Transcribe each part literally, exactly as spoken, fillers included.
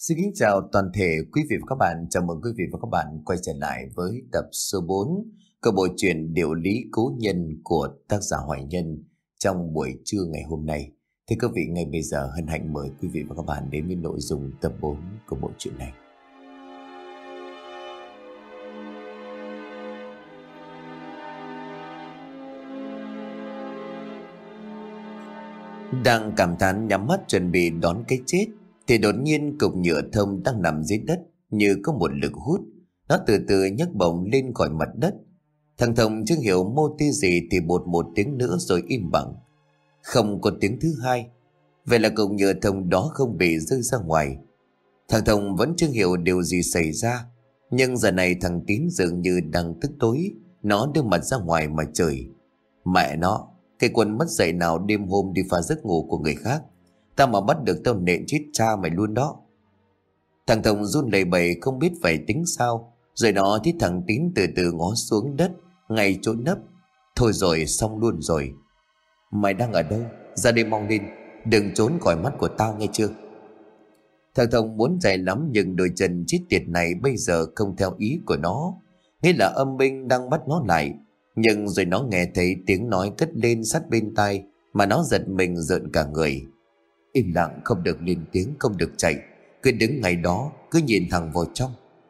Xin kính chào toàn thể quý vị và các bạn. Chào mừng quý vị và các bạn quay trở lại với tập số bốn của bộ truyện Điệu lý cố nhân của tác giả Hoài Nhân trong buổi trưa ngày hôm nay. Thưa quý vị, ngay bây giờ hân hạnh mời quý vị và các bạn đến với nội dung tập bốn của bộ truyện này. Đang cảm thán nhắm mắt chuẩn bị đón cái chết thì đột nhiên cục nhựa thông đang nằm dưới đất như có một lực hút. Nó từ từ nhấc bổng lên khỏi mặt đất. Thằng Thông chưa hiểu mô tê gì thì bột một tiếng nữa rồi im bặt. Không có tiếng thứ hai. Vậy là cục nhựa thông đó không bị rơi ra ngoài. Thằng Thông vẫn chưa hiểu điều gì xảy ra. Nhưng giờ này thằng Tín dường như đang tức tối. Nó đưa mặt ra ngoài mà chửi: "Mẹ nó, cái quân mất dạy nào đêm hôm đi phá giấc ngủ của người khác. Tao mà bắt được tao nện chết cha mày luôn đó." Thằng Thông run lẩy bẩy không biết phải tính sao. Rồi nó thấy thằng Tín từ từ ngó xuống đất ngay chỗ nấp. Thôi rồi, xong luôn rồi. "Mày đang ở đâu? Ra đây mau lên. Đừng trốn khỏi mắt của tao nghe chưa?" Thằng Thông muốn chạy lắm nhưng đôi chân chết tiệt này bây giờ không theo ý của nó. Nghĩa là âm binh đang bắt nó lại. Nhưng rồi nó nghe thấy tiếng nói cất lên sát bên tai mà nó giật mình rợn cả người. Im lặng, không được lên tiếng, không được chạy. Cứ đứng ngay đó, cứ nhìn thẳng vào trong.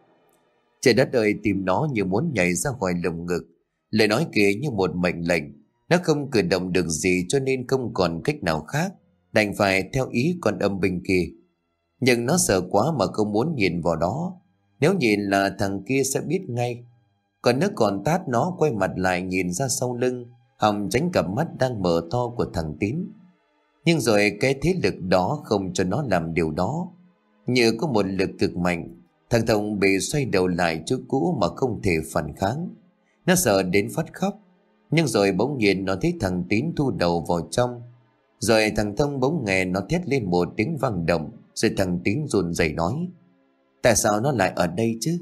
Trời đất ơi, tim nó như muốn nhảy ra khỏi lồng ngực. Lời nói kia như một mệnh lệnh. Nó không cử động được gì cho nên không còn cách nào khác, đành phải theo ý con âm binh kia. Nhưng nó sợ quá mà không muốn nhìn vào đó. Nếu nhìn là thằng kia sẽ biết ngay. Còn nước còn tát, nó quay mặt lại nhìn ra sau lưng, hòng tránh cặp mắt đang mở to của thằng Tín. Nhưng rồi cái thế lực đó không cho nó làm điều đó. Như có một lực cực mạnh, thằng Thông bị xoay đầu lại chỗ cũ mà không thể phản kháng. Nó sợ đến phát khóc. Nhưng rồi bỗng nhiên nó thấy thằng Tín thu đầu vào trong. Rồi thằng Thông bỗng nghe nó thét lên một tiếng vang động. Rồi thằng Tín run rẩy nói: "Tại sao nó lại ở đây chứ?"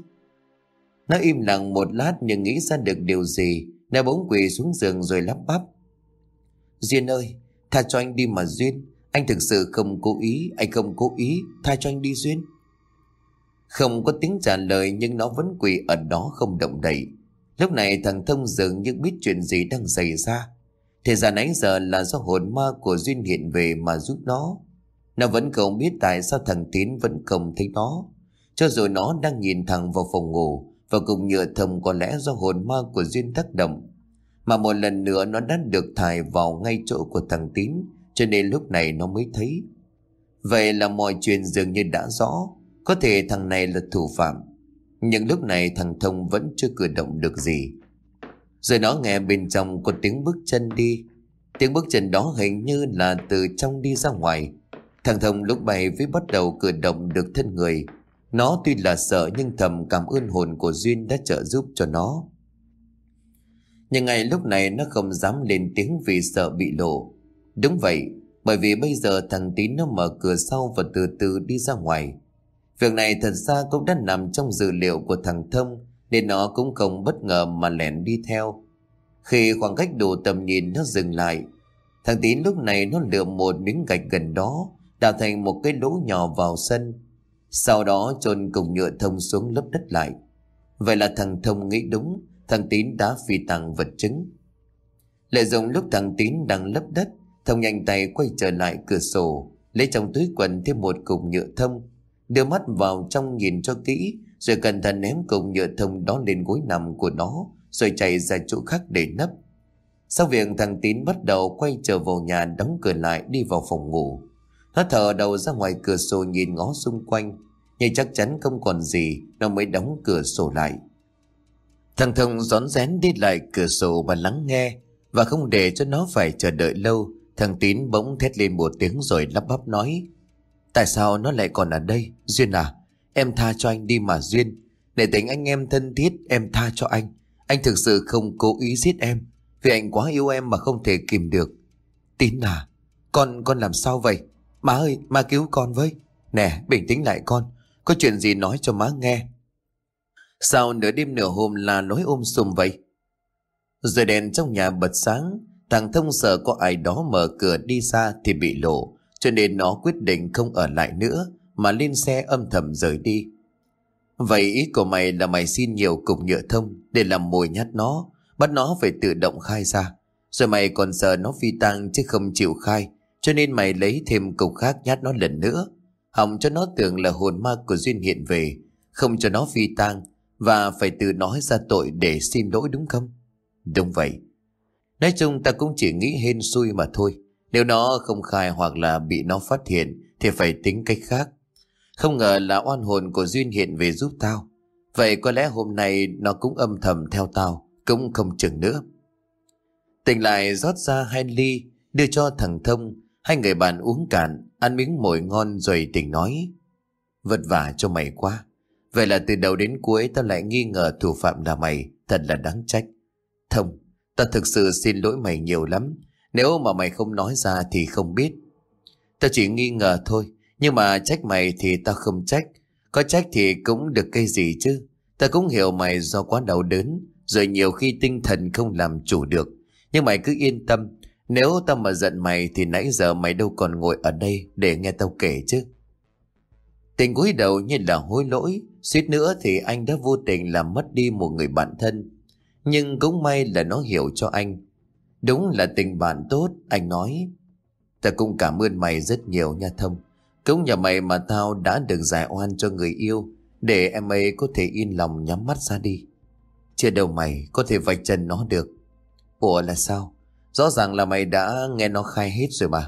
Nó im lặng một lát nhưng nghĩ ra được điều gì. Nó bỗng quỳ xuống giường rồi lắp bắp: "Duyên ơi, tha cho anh đi mà Duyên. Anh thực sự không cố ý. Anh không cố ý. Tha cho anh đi Duyên." Không có tiếng trả lời nhưng nó vẫn quỳ ở đó không động đậy. Lúc này thằng Thông dường như biết chuyện gì đang xảy ra. Thì ra nãy giờ là do hồn ma của Duyên hiện về mà giúp nó. Nó vẫn không biết tại sao thằng Tín vẫn không thấy nó. Cho dù nó đang nhìn thẳng vào phòng ngủ và cục nhựa thông có lẽ do hồn ma của Duyên tác động. Mà một lần nữa nó đã được thải vào ngay chỗ của thằng Tín, cho nên lúc này nó mới thấy. Vậy là mọi chuyện dường như đã rõ. Có thể thằng này là thủ phạm. Nhưng lúc này thằng Thông vẫn chưa cử động được gì. Rồi nó nghe bên trong có tiếng bước chân đi. Tiếng bước chân đó hình như là từ trong đi ra ngoài. Thằng Thông lúc này mới bắt đầu cử động được thân người. Nó tuy là sợ nhưng thầm cảm ơn hồn của Duyên đã trợ giúp cho nó. Nhưng ngay lúc này nó không dám lên tiếng vì sợ bị lộ. Đúng vậy, bởi vì bây giờ thằng Tín nó mở cửa sau và từ từ đi ra ngoài. Việc này thật ra cũng đã nằm trong dữ liệu của thằng Thông, nên nó cũng không bất ngờ mà lẻn đi theo. Khi khoảng cách đủ tầm nhìn, nó dừng lại. Thằng Tín lúc này nó lượm một miếng gạch gần đó, đào thành một cái lỗ nhỏ vào sân. Sau đó chôn cục nhựa thông xuống lấp đất lại. Vậy là thằng Thông nghĩ đúng, thằng Tín đã phi tàng vật chứng. Lợi dụng lúc thằng Tín đang lấp đất, Thông nhanh tay quay trở lại cửa sổ, lấy trong túi quần thêm một cục nhựa thông, đưa mắt vào trong nhìn cho kỹ, rồi cẩn thận ném cục nhựa thông đó lên gối nằm của nó, rồi chạy ra chỗ khác để nấp. Sau việc thằng Tín bắt đầu quay trở vào nhà, đóng cửa lại đi vào phòng ngủ. Nó thở đầu ra ngoài cửa sổ nhìn ngó xung quanh, nhưng chắc chắn không còn gì, nó mới đóng cửa sổ lại. Thằng Thông rón rén đi lại cửa sổ và lắng nghe. Và không để cho nó phải chờ đợi lâu, thằng Tín bỗng thét lên một tiếng rồi lắp bắp nói: "Tại sao nó lại còn ở đây? Duyên à, em tha cho anh đi mà Duyên. Để tình anh em thân thiết, em tha cho anh. Anh thực sự không cố ý giết em, vì anh quá yêu em mà không thể kìm được." "Tín à, con con làm sao vậy? Má ơi, má cứu con với. Nè, bình tĩnh lại con. Có chuyện gì nói cho má nghe." "Sao nửa đêm nửa hôm là nói ôm sùm vậy?" Rồi đèn trong nhà bật sáng. Thằng Thông sợ có ai đó mở cửa đi ra thì bị lộ, cho nên nó quyết định không ở lại nữa mà lên xe âm thầm rời đi. Vậy ý của mày là mày xin nhiều cục nhựa thông để làm mồi nhát nó, bắt nó phải tự động khai ra. Rồi mày còn sợ nó phi tang chứ không chịu khai, cho nên mày lấy thêm cục khác nhát nó lần nữa, hòng cho nó tưởng là hồn ma của Duyên hiện về, không cho nó phi tang và phải tự nói ra tội để xin lỗi đúng không? Đúng vậy. Nói chung ta cũng chỉ nghĩ hên xui mà thôi. Nếu nó không khai hoặc là bị nó phát hiện thì phải tính cách khác. Không ngờ là oan hồn của Duyên hiện về giúp tao. Vậy có lẽ hôm nay nó cũng âm thầm theo tao, cũng không chừng nữa. Tỉnh lại rót ra hai ly, đưa cho thằng Thông. Hai người bạn uống cạn, ăn miếng mồi ngon rồi Tỉnh nói: Vất vả cho mày quá. Vậy là từ đầu đến cuối tao lại nghi ngờ thủ phạm là mày, thật là đáng trách. Thông, tao thực sự xin lỗi mày nhiều lắm. Nếu mà mày không nói ra thì không biết. Tao chỉ nghi ngờ thôi, nhưng mà trách mày thì tao không trách. Có trách thì cũng được cái gì chứ. Tao cũng hiểu mày do quá đau đớn, rồi nhiều khi tinh thần không làm chủ được. Nhưng mày cứ yên tâm, nếu tao mà giận mày thì nãy giờ mày đâu còn ngồi ở đây để nghe tao kể chứ. Tình cúi đầu như là hối lỗi, suýt nữa thì anh đã vô tình làm mất đi một người bạn thân. Nhưng cũng may là nó hiểu cho anh. Đúng là tình bạn tốt, anh nói. Ta cũng cảm ơn mày rất nhiều nha Thông. Cũng nhờ mày mà tao đã được giải oan cho người yêu, để em ấy có thể yên lòng nhắm mắt ra đi. Chưa đâu mày có thể vạch trần nó được. Ủa là sao? Rõ ràng là mày đã nghe nó khai hết rồi mà.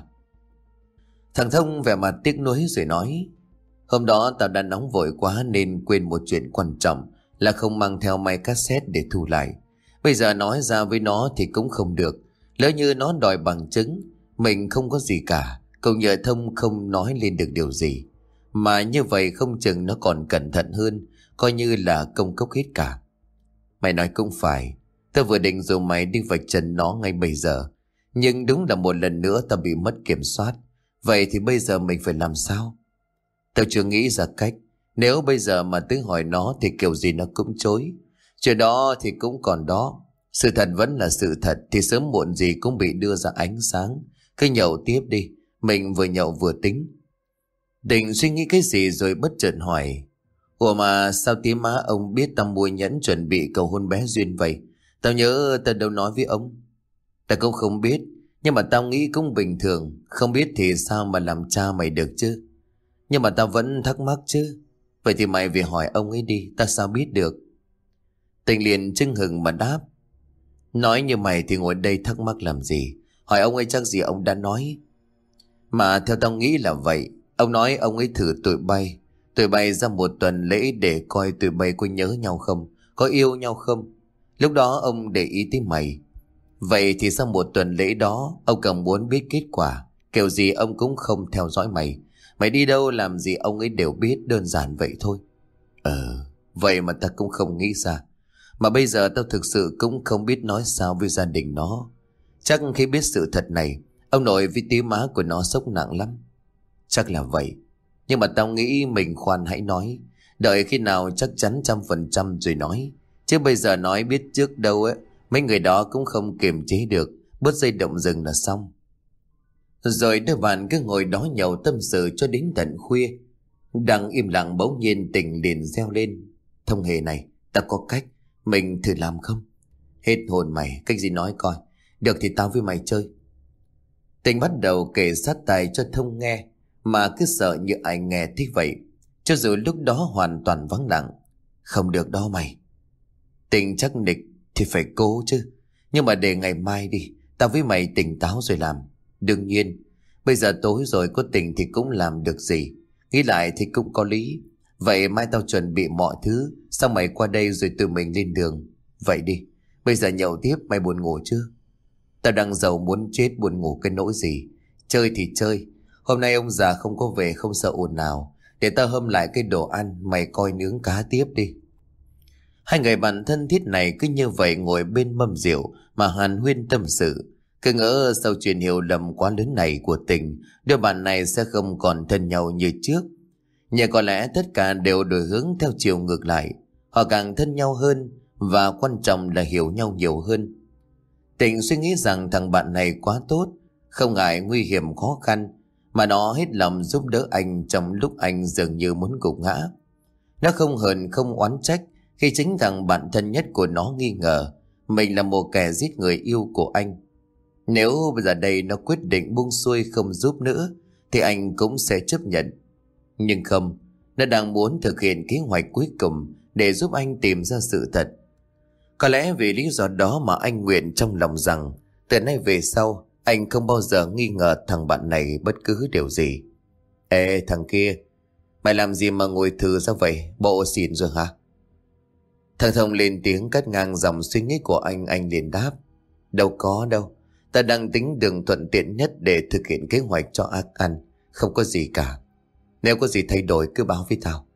Thằng Thông vẻ mặt tiếc nuối rồi nói: Hôm đó tao đã nóng vội quá nên quên một chuyện quan trọng là không mang theo máy cassette để thu lại. Bây giờ nói ra với nó thì cũng không được. Lỡ như nó đòi bằng chứng, mình không có gì cả, cậu nhờ Thông không nói lên được điều gì. Mà như vậy không chừng nó còn cẩn thận hơn, coi như là công cốc hết cả. Mày nói cũng phải, tao vừa định dù mày đi vạch trần nó ngay bây giờ. Nhưng đúng là một lần nữa tao bị mất kiểm soát. Vậy thì bây giờ mình phải làm sao? Tao chưa nghĩ ra cách. Nếu bây giờ mà tới hỏi nó thì kiểu gì nó cũng chối. Chuyện đó thì cũng còn đó. Sự thật vẫn là sự thật, thì sớm muộn gì cũng bị đưa ra ánh sáng. Cứ nhậu tiếp đi, mình vừa nhậu vừa tính. Định suy nghĩ cái gì rồi bất chợt hỏi: Ủa mà sao tí má ông biết tao mua nhẫn chuẩn bị cầu hôn bé Duyên vậy? Tao nhớ tao đâu nói với ông. Tao cũng không biết, nhưng mà tao nghĩ cũng bình thường. Không biết thì sao mà làm cha mày được chứ. Nhưng mà tao vẫn thắc mắc chứ. Vậy thì mày về hỏi ông ấy đi, tao sao biết được. Tình liền chưng hừng mà đáp: Nói như mày thì ngồi đây thắc mắc làm gì? Hỏi ông ấy chắc gì ông đã nói. Mà theo tao nghĩ là vậy. Ông nói ông ấy thử tụi bay Tụi bay ra một tuần lễ để coi tụi bay có nhớ nhau không, có yêu nhau không. Lúc đó ông để ý tới mày. Vậy thì sau một tuần lễ đó, ông càng muốn biết kết quả. Kiểu gì ông cũng không theo dõi mày. Mày đi đâu làm gì ông ấy đều biết, đơn giản vậy thôi. Ờ, vậy mà ta cũng không nghĩ ra. Mà bây giờ tao thực sự cũng không biết nói sao với gia đình nó. Chắc khi biết sự thật này, ông nội với tí má của nó sốc nặng lắm. Chắc là vậy. Nhưng mà tao nghĩ mình khoan hãy nói. Đợi khi nào chắc chắn trăm phần trăm rồi nói. Chứ bây giờ nói biết trước đâu ấy, mấy người đó cũng không kiềm chế được, bớt dây động rừng là xong. Rồi đôi bạn cứ ngồi đó nhậu tâm sự cho đến tận khuya. Đang im lặng bỗng nhiên Tình liền reo lên: Thông hề này, ta có cách, mình thử làm không? Hết hồn mày, cách gì nói coi. Được thì tao với mày chơi. Tình bắt đầu kể sát tài cho Thông nghe, mà cứ sợ như ai nghe thích vậy. Cho dù lúc đó hoàn toàn vắng lặng. Không được đó mày. Tình chắc nịch thì phải cố chứ. Nhưng mà để ngày mai đi, tao với mày tỉnh táo rồi làm. Đương nhiên, bây giờ tối rồi có Tình thì cũng làm được gì. Nghĩ lại thì cũng có lý. Vậy mai tao chuẩn bị mọi thứ, xong mày qua đây rồi tụi mình lên đường. Vậy đi, bây giờ nhậu tiếp, mày buồn ngủ chưa? Tao đang giàu muốn chết, buồn ngủ cái nỗi gì. Chơi thì chơi. Hôm nay ông già không có về, không sợ ồn nào. Để tao hâm lại cái đồ ăn, mày coi nướng cá tiếp đi. Hai người bạn thân thiết này cứ như vậy ngồi bên mâm rượu mà hàn huyên tâm sự. Cứ ngỡ sau chuyện hiểu lầm quá lớn này của Tình, đôi bạn này sẽ không còn thân nhau như trước. Nhưng có lẽ tất cả đều đổi hướng theo chiều ngược lại. Họ càng thân nhau hơn, và quan trọng là hiểu nhau nhiều hơn. Tình suy nghĩ rằng thằng bạn này quá tốt, không ngại nguy hiểm khó khăn, mà nó hết lòng giúp đỡ anh trong lúc anh dường như muốn gục ngã. Nó không hờn không oán trách khi chính thằng bạn thân nhất của nó nghi ngờ mình là một kẻ giết người yêu của anh. Nếu bây giờ đây nó quyết định buông xuôi không giúp nữa thì anh cũng sẽ chấp nhận. Nhưng không, nó đang muốn thực hiện kế hoạch cuối cùng để giúp anh tìm ra sự thật. Có lẽ vì lý do đó mà anh nguyện trong lòng rằng từ nay về sau anh không bao giờ nghi ngờ thằng bạn này bất cứ điều gì. Ê thằng kia, mày làm gì mà ngồi thừ ra vậy? Bộ xỉn rồi hả? Thằng Thông lên tiếng cắt ngang dòng suy nghĩ của anh. Anh liền đáp: Đâu có đâu, ta đang tính đường thuận tiện nhất để thực hiện kế hoạch cho ác ăn. Không có gì cả. Nếu có gì thay đổi cứ báo với tao.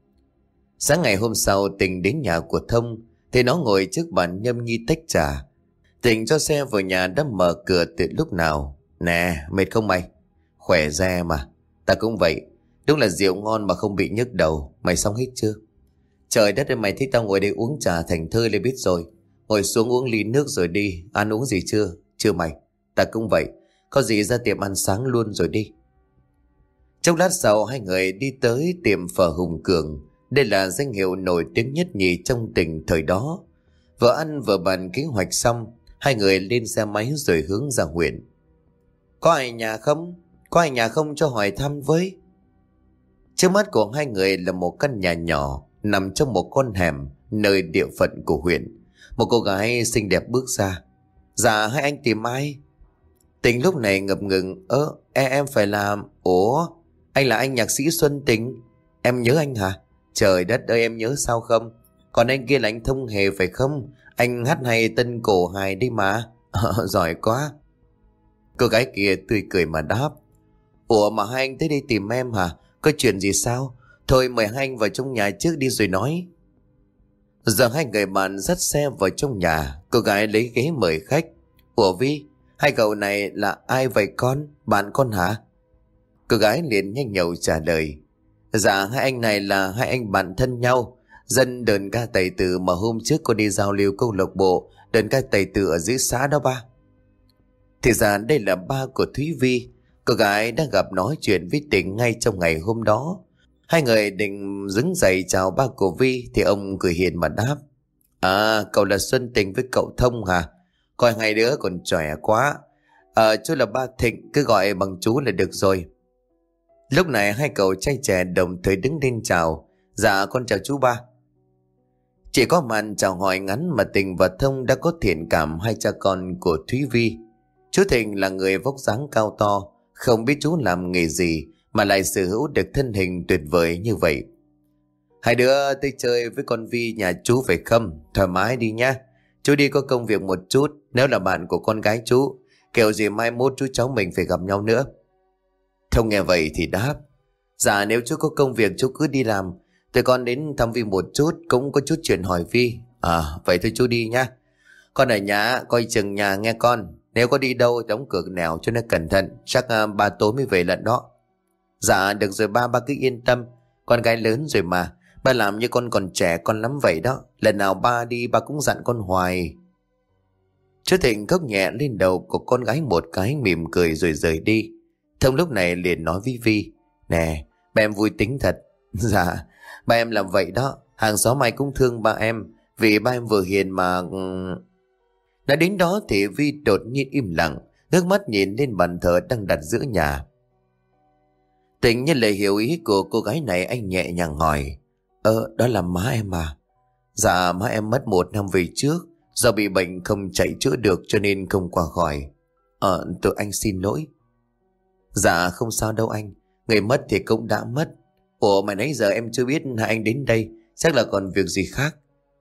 Sáng ngày hôm sau, Tình đến nhà của Thông thì nó ngồi trước bàn nhâm nhi tách trà. Tình cho xe vào nhà đã mở cửa từ lúc nào. Nè, mệt không mày? Khỏe ra mà. Ta cũng vậy. Đúng là rượu ngon mà không bị nhức đầu. Mày xong hết chưa? Trời đất ơi, mày thích tao ngồi đây uống trà thành thơi lên biết rồi. Ngồi xuống uống ly nước rồi đi. Ăn uống gì chưa? Chưa mày. Ta cũng vậy. Có gì ra tiệm ăn sáng luôn rồi đi. Trong lát sau, hai người đi tới tiệm phở Hùng Cường. Đây là danh hiệu nổi tiếng nhất nhì trong tỉnh thời đó. Vừa ăn vừa bàn kế hoạch xong, hai người lên xe máy rồi hướng ra huyện. Có ai nhà không? Có ai nhà không cho hỏi thăm với? Trước mắt của hai người là một căn nhà nhỏ nằm trong một con hẻm nơi địa phận của huyện. Một cô gái xinh đẹp bước ra. Dạ, hai anh tìm ai? Tình lúc này ngập ngừng. Ơ, em, em phải làm... Ủa, anh là anh nhạc sĩ Xuân Tình. Em nhớ anh hả? Trời đất ơi, em nhớ sao không? Còn anh kia là anh Thông Hề phải không? Anh hát hay tân cổ hài đi mà. Giỏi quá. Cô gái kia tươi cười mà đáp. Ủa mà hai anh tới đây tìm em hả? Có chuyện gì sao? Thôi mời hai anh vào trong nhà trước đi rồi nói. Giờ hai người bạn dắt xe vào trong nhà. Cô gái lấy ghế mời khách. Ủa Vi, hai cậu này là ai vậy con? Bạn con hả? Cô gái liền nhanh nhậu trả lời. Dạ, hai anh này là hai anh bạn thân nhau. Dân đờn ca Tài Tử mà hôm trước cô đi giao lưu câu lạc bộ đờn ca Tài Tử ở dưới xã đó ba. Thì ra đây là ba của Thúy Vi. Cô gái đã gặp nói chuyện với Tình ngay trong ngày hôm đó. Hai người định đứng dậy chào ba của Vi thì ông cười hiền mà đáp. À, cậu là Xuân Tình với cậu Thông hả? Coi hai đứa còn trẻ quá. À, chú là ba Thịnh, cứ gọi bằng chú là được rồi. Lúc này hai cậu trai trẻ đồng thời đứng lên chào. Dạ con chào chú ba. Chỉ có màn chào hỏi ngắn mà Tình và Thông đã có thiện cảm hai cha con của Thúy Vi. Chú Thịnh là người vóc dáng cao to, không biết chú làm nghề gì mà lại sở hữu được thân hình tuyệt vời như vậy. Hai đứa tới chơi với con Vi nhà chú phải không? Thoải mái đi nhá. Chú đi có công việc một chút. Nếu là bạn của con gái chú, kiểu gì mai mốt chú cháu mình phải gặp nhau nữa. Thông nghe vậy thì đáp. Dạ nếu chú có công việc chú cứ đi làm. Tụi con đến thăm Vi một chút, cũng có chút chuyện hỏi Vi. À vậy thôi chú đi nhá. Con ở nhà coi chừng nhà nghe con. Nếu có đi đâu đóng cửa nẻo cho nó cẩn thận. Chắc à, ba tối mới về lần đó. Dạ được rồi ba, ba cứ yên tâm. Con gái lớn rồi mà. Ba làm như con còn trẻ con lắm vậy đó. Lần nào ba đi ba cũng dặn con hoài. Chú Thịnh cốc nhẹ lên đầu của con gái một cái mỉm cười rồi rời đi. Thông lúc này liền nói với Vi. Nè ba em vui tính thật. Dạ ba em làm vậy đó. Hàng xóm ai cũng thương ba em. Vì ba em vừa hiền mà. Đã đến đó thì Vi đột nhiên im lặng, ngước mắt nhìn lên bàn thờ đang đặt giữa nhà. Tình như lời hiểu ý của cô gái này, anh nhẹ nhàng hỏi. Ờ đó là má em à? Dạ má em mất một năm về trước. Do bị bệnh không chạy chữa được cho nên không qua khỏi. Ờ tụi anh xin lỗi. Dạ không sao đâu anh. Người mất thì cũng đã mất. Ủa mà nãy giờ em chưa biết hai anh đến đây. Chắc là còn việc gì khác.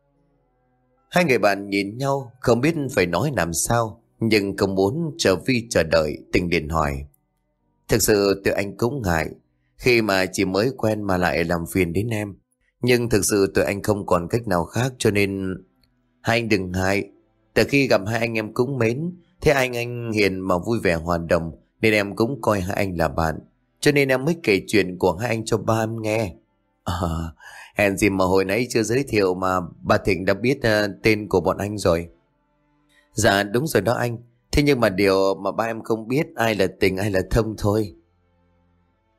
Hai người bạn nhìn nhau không biết phải nói làm sao. Nhưng không muốn chờ Vi chờ đợi, Tình liền hỏi. Thực sự tụi anh cũng ngại khi mà chỉ mới quen mà lại làm phiền đến em. Nhưng thực sự tụi anh không còn cách nào khác cho nên... Hai anh đừng ngại. Từ khi gặp hai anh em cũng mến. Thế anh anh hiền mà vui vẻ hòa đồng nên em cũng coi hai anh là bạn. Cho nên em mới kể chuyện của hai anh cho ba em nghe. À, hèn gì mà hồi nãy chưa giới thiệu mà bà Thịnh đã biết uh, tên của bọn anh rồi. Dạ đúng rồi đó anh. Thế nhưng mà điều mà ba em không biết ai là Tình ai là Thông thôi.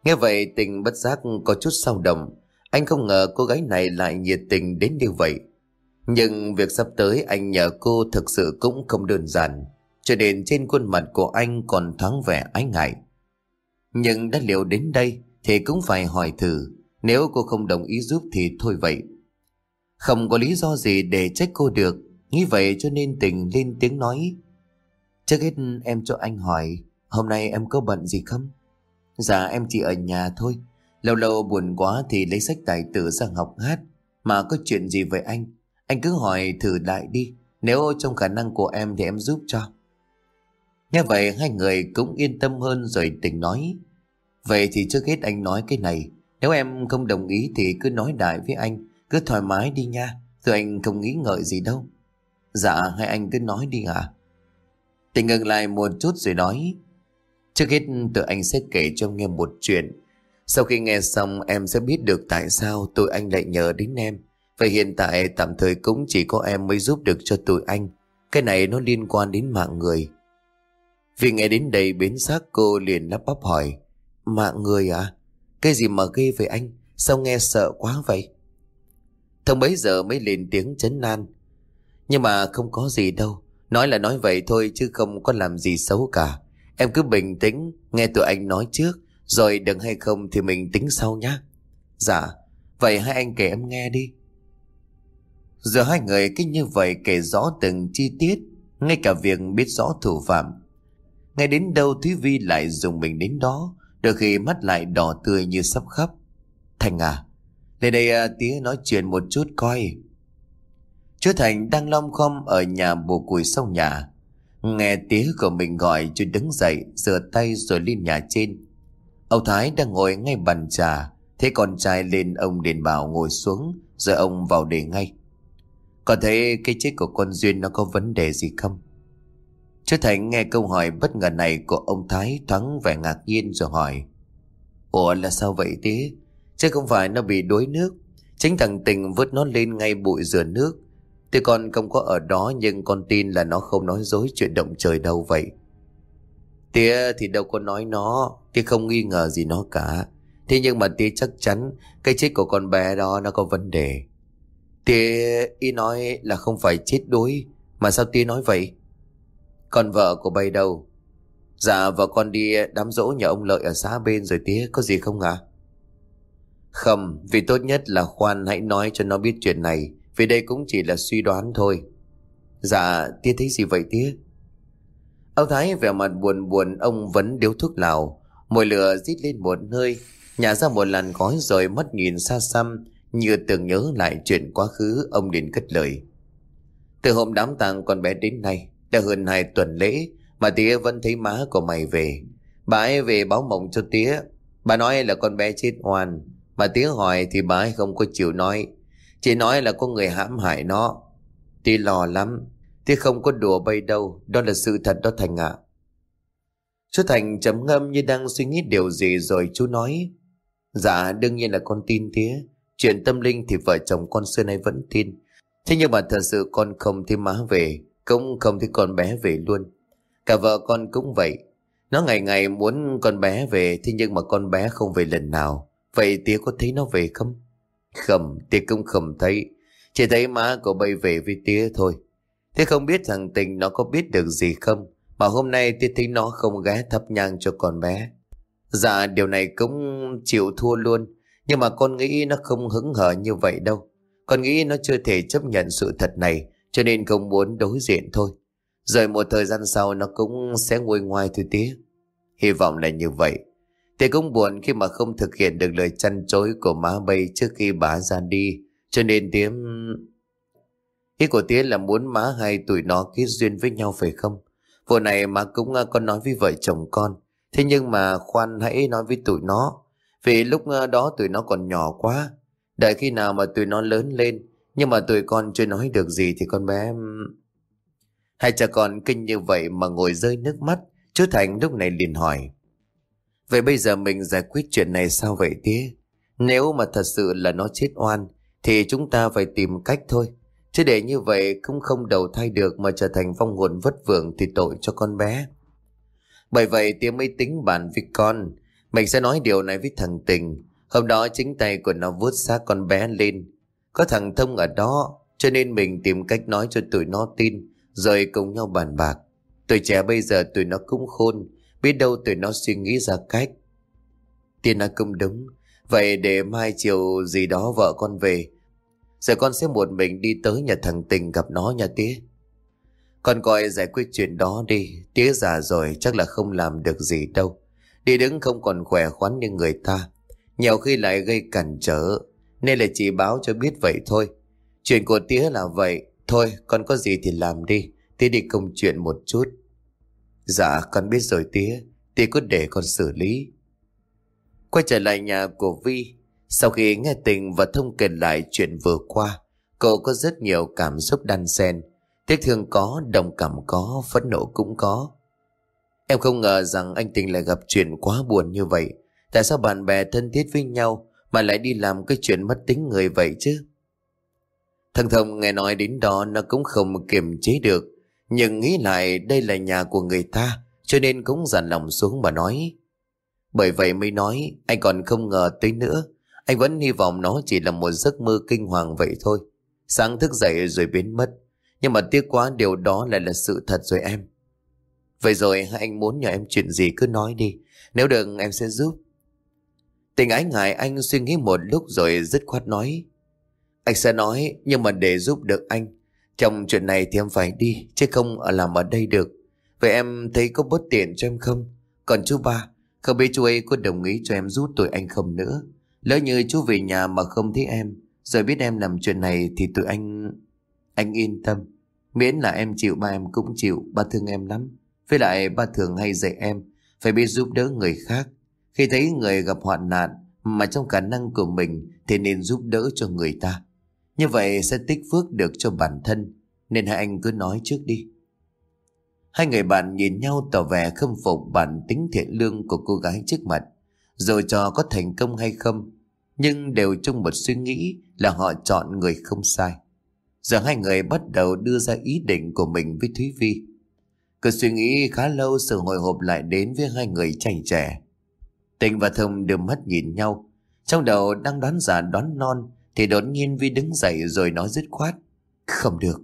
Nghe vậy Tình bất giác có chút xao động. Anh không ngờ cô gái này lại nhiệt tình đến như vậy. Nhưng việc sắp tới anh nhờ cô thực sự cũng không đơn giản, cho nên trên khuôn mặt của anh còn thoáng vẻ ái ngại. Nhưng đã liệu đến đây thì cũng phải hỏi thử, nếu cô không đồng ý giúp thì thôi vậy. Không có lý do gì để trách cô được. Nghĩ vậy cho nên Tình lên tiếng nói: Trước hết em cho anh hỏi, hôm nay em có bận gì không? Dạ em chỉ ở nhà thôi. Lâu lâu buồn quá thì lấy sách tài tử ra học hát. Mà có chuyện gì với anh, anh cứ hỏi thử lại đi. Nếu trong khả năng của em thì em giúp cho. Nghe vậy hai người cũng yên tâm hơn rồi Tình nói: Vậy thì trước hết anh nói cái này, nếu em không đồng ý thì cứ nói đại với anh, cứ thoải mái đi nha, rồi anh không nghĩ ngợi gì đâu. Dạ hay anh cứ nói đi ạ. Tình ngừng lại một chút rồi nói: Trước hết tụi anh sẽ kể cho em nghe một chuyện. Sau khi nghe xong em sẽ biết được tại sao tụi anh lại nhờ đến em. Vậy hiện tại tạm thời cũng chỉ có em mới giúp được cho tụi anh. Cái này nó liên quan đến mạng người. Vì nghe đến đây bến xác cô liền lắp bắp hỏi: Mạng người à? Cái gì mà ghê vậy anh? Sao nghe sợ quá vậy? Thông bấy giờ mới lên tiếng trấn an: Nhưng mà không có gì đâu. Nói là nói vậy thôi chứ không có làm gì xấu cả. Em cứ bình tĩnh, nghe tụi anh nói trước, rồi đừng hay không thì mình tính sau nhé. Dạ, vậy hai anh kể em nghe đi. Giờ hai người cứ như vậy kể rõ từng chi tiết, ngay cả việc biết rõ thủ phạm. Ngay đến đâu Thúy Vi lại dùng mình đến đó, đôi khi mắt lại đỏ tươi như sắp khóc. Thành à, lên đây à, tía nói chuyện một chút coi. Chú Thành đang lom khom ở nhà bồ củi sau nhà. Nghe tía của mình gọi, chú đứng dậy rửa tay rồi lên nhà trên. Ông Thái đang ngồi ngay bàn trà, thấy con trai lên ông liền bảo ngồi xuống, rồi ông vào đề ngay: Con thấy cái chết của con Duyên nó có vấn đề gì không? Chú Thành nghe câu hỏi bất ngờ này của ông Thái thoáng vẻ ngạc nhiên rồi hỏi: Ủa là sao vậy tía? Chứ không phải nó bị đuối nước. Chính thằng Tình vớt nó lên ngay bụi rửa nước. Tuy con không có ở đó nhưng con tin là nó không nói dối chuyện động trời đâu vậy. Tía thì đâu có nói nó, tía không nghi ngờ gì nó cả. Thế nhưng mà tía chắc chắn cái chết của con bé đó nó có vấn đề. Tía ý nói là không phải chết đuối. Mà sao tía nói vậy? Còn vợ của bay đâu? Dạ vợ con đi đám giỗ nhà ông Lợi ở xã bên rồi tía, có gì không ạ? Không, vì tốt nhất là khoan hãy nói cho nó biết chuyện này, vì đây cũng chỉ là suy đoán thôi. Dạ tía thấy gì vậy tía? Ông Thái vẻ mặt buồn buồn, ông vẫn điếu thuốc lào, mồi lửa rít lên một hơi, nhả ra một làn khói rồi mắt nhìn xa xăm như tưởng nhớ lại chuyện quá khứ. Ông liền cất lời: Từ hôm đám tang con bé đến nay đã hơn hai tuần lễ mà tía vẫn thấy má của mày về. Bà ấy về báo mộng cho tía. Bà nói là con bé chết oan, mà tía hỏi thì bà ấy không có chịu nói, chỉ nói là có người hãm hại nó. Tía lo lắm, tía không có đùa bay đâu, đó là sự thật đó Thành ạ. Chú Thành trầm ngâm như đang suy nghĩ điều gì rồi chú nói: Dạ đương nhiên là con tin tía. Chuyện tâm linh thì vợ chồng con xưa nay vẫn tin. Thế nhưng mà thật sự con không thấy má về, cũng không thấy con bé về luôn. Cả vợ con cũng vậy. Nó ngày ngày muốn con bé về, thế nhưng mà con bé không về lần nào. Vậy tía có thấy nó về không? Không, tía cũng không thấy. Chỉ thấy má của bay về với tía thôi. Thế không biết thằng Tình nó có biết được gì không, mà hôm nay tía thấy nó không ghé thắp nhang cho con bé. Dạ điều này cũng chịu thua luôn. Nhưng mà con nghĩ nó không hứng hở như vậy đâu. Con nghĩ nó chưa thể chấp nhận sự thật này, cho nên không muốn đối diện thôi. Rồi một thời gian sau nó cũng sẽ nguôi ngoai thôi tía. Hy vọng là như vậy. Tía cũng buồn khi mà không thực hiện được lời chăn chối của má bay trước khi bà ra đi. Cho nên tía... Ý của tía là muốn má hai tụi nó kết duyên với nhau phải không? Vụ này má cũng có nói với vợ chồng con. Thế nhưng mà khoan hãy nói với tụi nó, vì lúc đó tụi nó còn nhỏ quá. Đợi khi nào mà tụi nó lớn lên, nhưng mà tụi con chưa nói được gì thì con bé... Hai cha con kinh như vậy mà ngồi rơi nước mắt. Chú Thành lúc này liền hỏi: Vậy bây giờ mình giải quyết chuyện này sao vậy tía? Nếu mà thật sự là nó chết oan thì chúng ta phải tìm cách thôi. Chứ để như vậy cũng không đầu thai được mà trở thành vong hồn vất vưởng thì tội cho con bé. Bởi vậy tía mới tính bàn với con. Mình sẽ nói điều này với thằng Tình. Hôm đó chính tay của nó vuốt xác con bé lên. Có thằng Thông ở đó, cho nên mình tìm cách nói cho tụi nó tin, rồi cùng nhau bàn bạc. Tuổi trẻ bây giờ tụi nó cũng khôn, biết đâu tụi nó suy nghĩ ra cách. Tiên nói cũng đúng. Vậy để mai chiều gì đó vợ con về, rồi con sẽ một mình đi tới nhà thằng Tình gặp nó nha tía. Con coi giải quyết chuyện đó đi. Tía già rồi chắc là không làm được gì đâu. Đi đứng không còn khỏe khoắn như người ta, nhiều khi lại gây cản trở. Nên là chỉ báo cho biết vậy thôi. Chuyện của tía là vậy. Thôi con có gì thì làm đi. Tía đi công chuyện một chút. Dạ con biết rồi tía. Tía cứ để con xử lý. Quay trở lại nhà của Vi. Sau khi nghe Tình và Thông kể lại chuyện vừa qua, cậu có rất nhiều cảm xúc đan xen. Tiếc thương có, đồng cảm có, phẫn nộ cũng có. Em không ngờ rằng anh Tình lại gặp chuyện quá buồn như vậy. Tại sao bạn bè thân thiết với nhau mà lại đi làm cái chuyện mất tính người vậy chứ? Thằng Thông nghe nói đến đó nó cũng không kiềm chế được. Nhưng nghĩ lại đây là nhà của người ta, cho nên cũng dằn lòng xuống mà nói. Bởi vậy mới nói anh còn không ngờ tới nữa. Anh vẫn hy vọng nó chỉ là một giấc mơ kinh hoàng vậy thôi. Sáng thức dậy rồi biến mất. Nhưng mà tiếc quá điều đó lại là sự thật rồi em. Vậy rồi anh muốn nhờ em chuyện gì cứ nói đi. Nếu được em sẽ giúp. Tình ái ngại anh suy nghĩ một lúc rồi dứt khoát nói. Anh sẽ nói, nhưng mà để giúp được anh, trong chuyện này thì em phải đi, chứ không ở làm ở đây được. Vậy em thấy có bất tiện cho em không? Còn chú ba, không biết chú ấy có đồng ý cho em giúp tụi anh không nữa. Lỡ như chú về nhà mà không thấy em, rồi biết em làm chuyện này thì tụi anh... Anh yên tâm. Miễn là em chịu ba em cũng chịu. Ba thương em lắm. Với lại ba thường hay dạy em phải biết giúp đỡ người khác. Khi thấy người gặp hoạn nạn mà trong khả năng của mình thì nên giúp đỡ cho người ta. Như vậy sẽ tích phước được cho bản thân. Nên hai anh cứ nói trước đi. Hai người bạn nhìn nhau tỏ vẻ khâm phục bản tính thiện lương của cô gái trước mặt. Rồi cho có thành công hay không, nhưng đều chung một suy nghĩ là họ chọn người không sai. Giờ hai người bắt đầu đưa ra ý định của mình với Thúy Vi. Cứ suy nghĩ khá lâu, sự hồi hộp lại đến với hai người trai trẻ. Tình và Thông đưa mắt nhìn nhau, trong đầu đang đoán già đoán non, thì đột nhiên Vi đứng dậy rồi nói dứt khoát. Không được.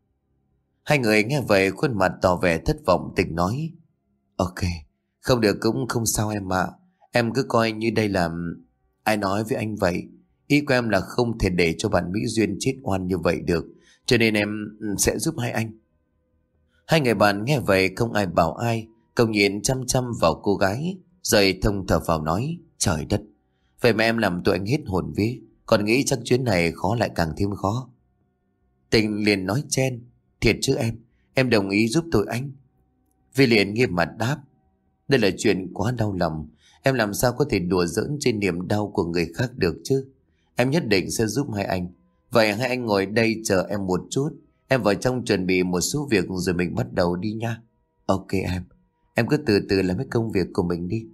Hai người nghe vậy khuôn mặt tỏ vẻ thất vọng. Tình nói. Ok, không được cũng không sao em ạ. Em cứ coi như đây là... Ai nói với anh vậy? Ý của em là không thể để cho bạn Mỹ Duyên chết oan như vậy được, cho nên em sẽ giúp hai anh. Hai người bạn nghe vậy không ai bảo ai, cùng nhìn chăm chăm vào cô gái. Rồi Thông thở phào nói. Trời đất, vậy mà em làm tụi anh hết hồn vía. Còn nghĩ chắc chuyến này khó lại càng thêm khó. Tình liền nói chen. Thiệt chứ em, em đồng ý giúp tụi anh. Vi liền nghiêm mặt đáp. Đây là chuyện quá đau lòng. Em làm sao có thể đùa giỡn trên niềm đau của người khác được chứ. Em nhất định sẽ giúp hai anh. Vậy hai anh ngồi đây chờ em một chút. Em vào trong chuẩn bị một số việc rồi mình bắt đầu đi nha. Ok em. Em cứ từ từ làm mấy công việc của mình đi.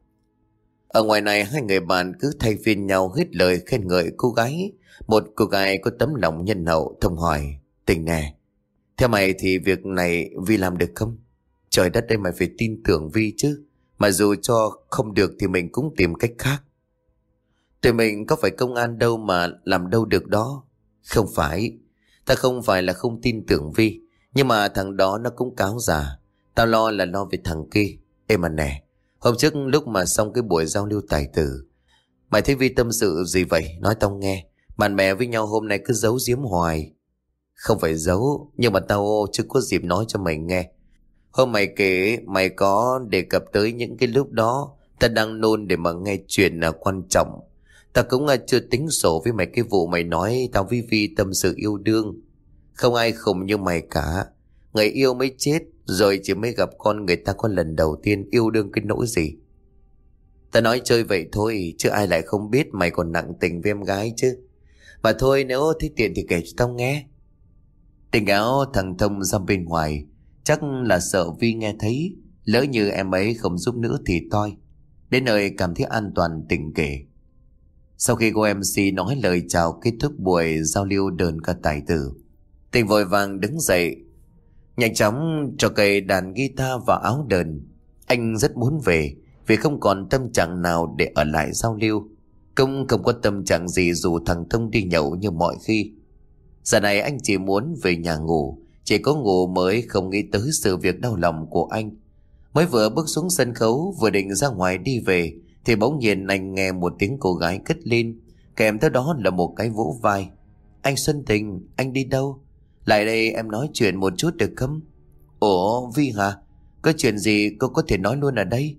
Ở ngoài này hai người bạn cứ thay phiên nhau hết lời khen ngợi cô gái. Một cô gái có tấm lòng nhân hậu. Thông hỏi. Tình nè, theo mày thì việc này Vi làm được không? Trời đất ơi, mày phải tin tưởng Vi chứ. Mà dù cho không được thì mình cũng tìm cách khác. Tụi mình có phải công an đâu mà làm đâu được đó. Không phải. Ta không phải là không tin tưởng Vi, nhưng mà thằng đó nó cũng cáo già. Tao lo là lo về thằng kia. Ê mà nè, hôm trước lúc mà xong cái buổi giao lưu tài tử, mày thấy Vi tâm sự gì vậy? Nói tao nghe. Bạn bè với nhau hôm nay cứ giấu giếm hoài. Không phải giấu, nhưng mà tao chưa có dịp nói cho mày nghe. Hôm mày kể mày có đề cập tới những cái lúc đó ta đang nôn để mà nghe chuyện là quan trọng. Ta cũng chưa tính sổ với mày cái vụ mày nói tao với Vi tâm sự yêu đương. Không ai khùng như mày cả. Người yêu mới chết rồi chỉ mới gặp con người ta có lần đầu tiên, yêu đương cái nỗi gì. Ta nói chơi vậy thôi, chứ ai lại không biết mày còn nặng tình với em gái chứ. Mà thôi, nếu thấy tiện thì kể cho tao nghe. Tình áo thằng Thông ra bên ngoài, chắc là sợ Vi nghe thấy. Lỡ như em ấy không giúp nữa thì toi. Đến nơi cảm thấy an toàn, Tình kể. Sau khi cô em xê nói lời chào kết thúc buổi giao lưu đơn ca tài tử, Tình vội vàng đứng dậy, nhanh chóng cho cây đàn guitar và áo đờn. Anh rất muốn về, vì không còn tâm trạng nào để ở lại giao lưu. Công không có tâm trạng gì dù thằng Thông đi nhậu như mọi khi. Giờ này anh chỉ muốn về nhà ngủ, chỉ có ngủ mới không nghĩ tới sự việc đau lòng của anh. Mới vừa bước xuống sân khấu, vừa định ra ngoài đi về, thì bỗng nhiên anh nghe một tiếng cô gái cất lên, kèm theo đó là một cái vỗ vai. Anh Xuân Tình, anh đi đâu? Lại đây em nói chuyện một chút được không? Ủa Vi hả? Có chuyện gì cô có thể nói luôn ở đây?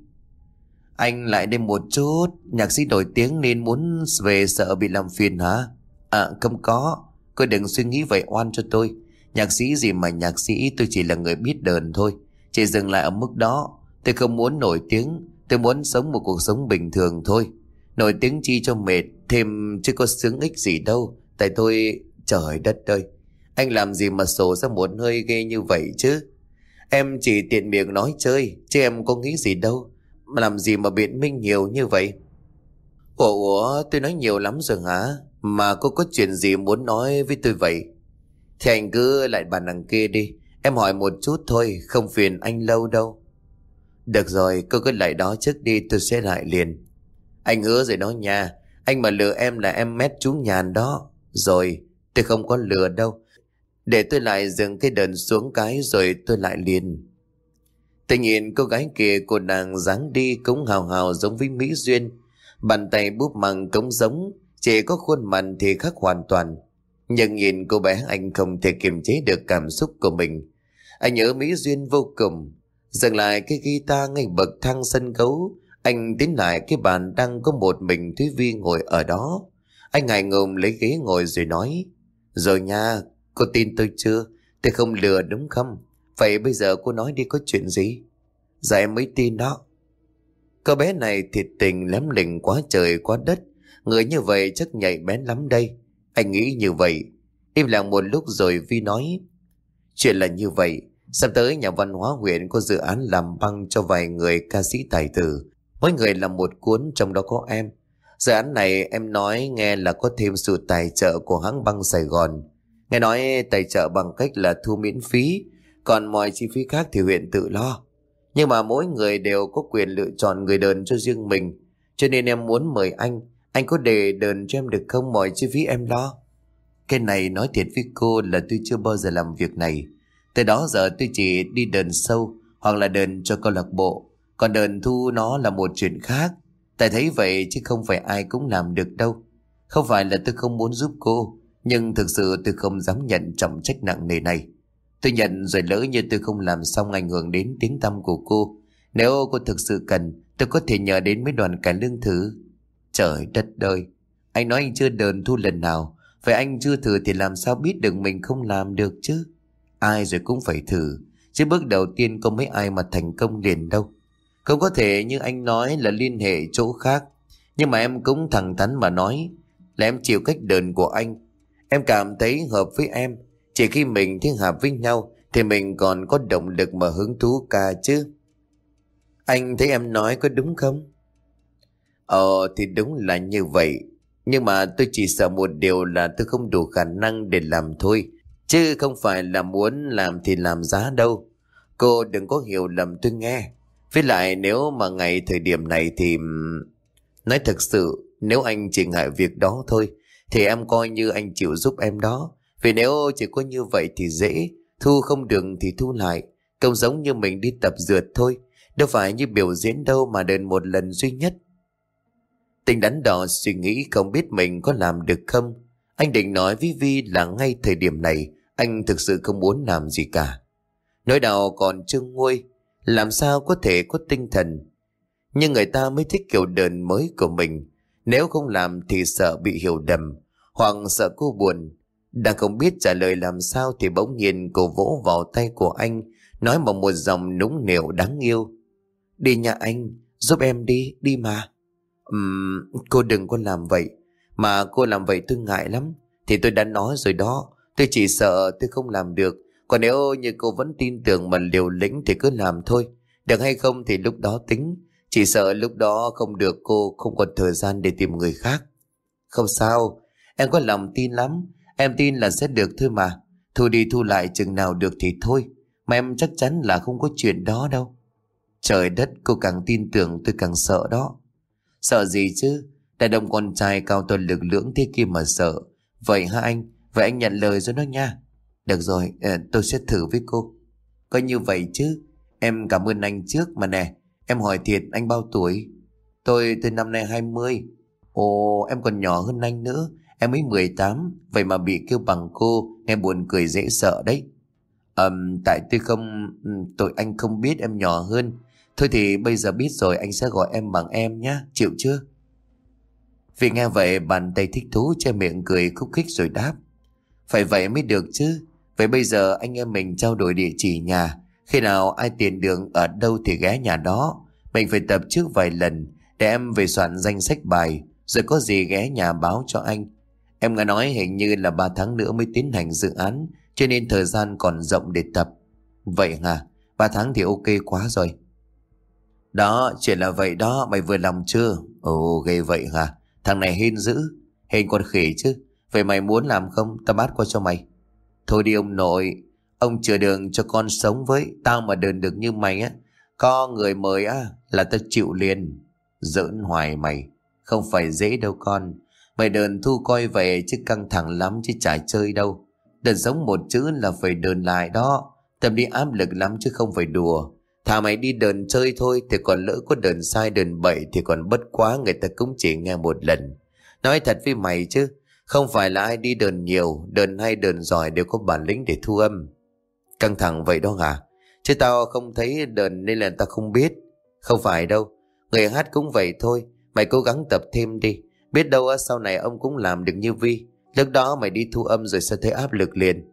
Anh lại đây một chút, nhạc sĩ nổi tiếng nên muốn về sợ bị làm phiền hả? À không có, cô đừng suy nghĩ vậy oan cho tôi. Nhạc sĩ gì mà nhạc sĩ, tôi chỉ là người biết đờn thôi. Chỉ dừng lại ở mức đó. Tôi không muốn nổi tiếng, tôi muốn sống một cuộc sống bình thường thôi. Nổi tiếng chi cho mệt, thêm chứ có sướng ích gì đâu. Tại tôi... Trời đất ơi, anh làm gì mà sổ ra một hơi ghê như vậy chứ? Em chỉ tiện miệng nói chơi, chứ em có nghĩ gì đâu. Mà làm gì mà biện minh nhiều như vậy? Ủa, ủa tôi nói nhiều lắm rồi hả? Mà cô có chuyện gì muốn nói với tôi vậy? Thì anh cứ lại bàn đằng kia đi. Em hỏi một chút thôi, không phiền anh lâu đâu. Được rồi, cô cứ lại đó trước đi, tôi sẽ lại liền. Anh hứa rồi đó nha. Anh mà lừa em là em mét chú nhàn đó. Rồi, tôi không có lừa đâu. Để tôi lại dừng cái đờn xuống cái rồi tôi lại liền. Tự nhiên cô gái kia, cô nàng dáng đi cũng hào hào giống với Mỹ Duyên. Bàn tay búp măng cũng giống, chỉ có khuôn mặt thì khác hoàn toàn. Nhưng nhìn cô bé anh không thể kiềm chế được cảm xúc của mình. Anh nhớ Mỹ Duyên vô cùng. Dừng lại cái guitar ngay bậc thang sân khấu, anh tiến lại cái bàn đang có một mình Thúy Vi ngồi ở đó. Anh ngại ngùng lấy ghế ngồi rồi nói: Rồi nha, cô tin tôi chưa? Tôi không lừa đúng không? Vậy bây giờ cô nói đi, có chuyện gì? Dạ em mới tin đó. Cô bé này thiệt tình lém lỉnh quá trời quá đất. Người như vậy chắc nhạy bén lắm đây. Anh nghĩ như vậy. Im lặng một lúc rồi Vi nói: Chuyện là như vậy. Sắp tới nhà văn hóa huyện có dự án làm băng cho vài người ca sĩ tài tử. Mỗi người làm một cuốn, trong đó có em. Dự án này em nói nghe là có thêm sự tài trợ của hãng băng Sài Gòn. Nghe nói tài trợ bằng cách là thu miễn phí, còn mọi chi phí khác thì huyện tự lo. Nhưng mà mỗi người đều có quyền lựa chọn người đờn cho riêng mình. Cho nên em muốn mời anh. Anh có để đờn cho em được không? Mọi chi phí em lo. Cái này nói thiệt với cô là tôi chưa bao giờ làm việc này. Từ đó giờ tôi chỉ đi đờn sâu hoặc là đờn cho câu lạc bộ. Còn đờn thu nó là một chuyện khác. Tại thấy vậy chứ không phải ai cũng làm được đâu. Không phải là tôi không muốn giúp cô, nhưng thực sự tôi không dám nhận trọng trách nặng nề này. Tôi nhận rồi lỡ như tôi không làm xong ảnh hưởng đến tiếng tăm của cô. Nếu cô thực sự cần, tôi có thể nhờ đến mấy đoàn cải lương thử. Trời đất ơi, anh nói anh chưa đờn thu lần nào. Vậy anh chưa thử thì làm sao biết được mình không làm được chứ? Ai rồi cũng phải thử, chứ bước đầu tiên có mấy ai mà thành công liền đâu. Không có thể như anh nói là liên hệ chỗ khác. Nhưng mà em cũng thẳng thắn mà nói là em chịu cách đờn của anh. Em cảm thấy hợp với em. Chỉ khi mình thiên hợp với nhau thì mình còn có động lực mà hứng thú ca chứ. Anh thấy em nói có đúng không? Ờ thì đúng là như vậy. Nhưng mà tôi chỉ sợ một điều là tôi không đủ khả năng để làm thôi. Chứ không phải là muốn làm thì làm giá đâu. Cô đừng có hiểu lầm tôi nghe. Với lại nếu mà ngày thời điểm này thì... Nói thật sự, nếu anh chỉ ngại việc đó thôi thì em coi như anh chịu giúp em đó. Vì nếu chỉ có như vậy thì dễ. Thu không được thì thu lại. Không giống như mình đi tập dượt thôi. Đâu phải như biểu diễn đâu mà đền một lần duy nhất. Tình đắn đo suy nghĩ không biết mình có làm được không. Anh định nói với Vi là ngay thời điểm này anh thực sự không muốn làm gì cả. Nỗi đau còn chưa nguôi, làm sao có thể có tinh thần. Nhưng người ta mới thích kiểu đờn mới của mình. Nếu không làm thì sợ bị hiểu đầm, hoặc sợ cô buồn. Đang không biết trả lời làm sao thì bỗng nhiên cô vỗ vào tay của anh, nói bằng một giọng nũng nịu đáng yêu: Đi nha anh, giúp em đi, đi mà. Ừm, cô đừng có làm vậy. Mà cô làm vậy tôi ngại lắm. Thì tôi đã nói rồi đó, tôi chỉ sợ tôi không làm được. Còn nếu như cô vẫn tin tưởng mà liều lĩnh thì cứ làm thôi. Được hay không thì lúc đó tính. Chỉ sợ lúc đó không được, cô không còn thời gian để tìm người khác. Không sao, em có lòng tin lắm. Em tin là sẽ được thôi mà. Thu đi thu lại chừng nào được thì thôi. Mà em chắc chắn là không có chuyện đó đâu. Trời đất, cô càng tin tưởng tôi càng sợ đó. Sợ gì chứ? Đàn ông con trai cao to lực lưỡng thế kia mà sợ. Vậy hả anh? Vậy anh nhận lời rồi đó nha. Được rồi, tôi sẽ thử với cô. Coi như vậy chứ. Em cảm ơn anh trước mà nè. Em hỏi thiệt, anh bao tuổi? Tôi từ năm nay hai mươi. Ồ, em còn nhỏ hơn anh nữa. Em mới mười tám. Vậy mà bị kêu bằng cô, nghe buồn cười dễ sợ đấy. Ừm, tại tôi không... Tôi anh không biết em nhỏ hơn. Thôi thì bây giờ biết rồi, anh sẽ gọi em bằng em nhé. Chịu chưa? Vì nghe vậy bàn tay thích thú che miệng cười khúc khích rồi đáp. Phải vậy mới được chứ. Vậy bây giờ anh em mình trao đổi địa chỉ nhà. Khi nào ai tiền đường ở đâu thì ghé nhà đó. Mình phải tập trước vài lần để em về soạn danh sách bài. Rồi có gì ghé nhà báo cho anh. Em nghe nói hình như là ba tháng nữa mới tiến hành dự án, cho nên thời gian còn rộng để tập. Vậy hả? Ba tháng thì ok quá rồi. Đó, chuyện là vậy đó, mày vừa lòng chưa? Ồ, ghê vậy hả? Thằng này hên dữ. Hên con khỉ chứ. Vậy mày muốn làm không? Tao bắt qua cho mày. Thôi đi ông nội. Ông chừa đường cho con sống với. Tao mà đền được như mày á, có người mời á là tao chịu liền. Giỡn hoài mày. Không phải dễ đâu con. Mày đền thu coi về chứ căng thẳng lắm chứ chả chơi đâu. Đền sống một chữ là phải đền lại đó. Tâm lý áp lực lắm chứ không phải đùa. Thà mày đi đền chơi thôi, thì còn lỡ có đền sai đền bậy thì còn bất quá người ta cũng chỉ nghe một lần. Nói thật với mày chứ, không phải là ai đi đền nhiều, đền hay đền giỏi đều có bản lĩnh để thu âm. Căng thẳng vậy đó hả? Chứ tao không thấy đền nên là tao không biết. Không phải đâu, người hát cũng vậy thôi. Mày cố gắng tập thêm đi. Biết đâu sau này ông cũng làm được như Vi. Lúc đó mày đi thu âm rồi sẽ thấy áp lực liền.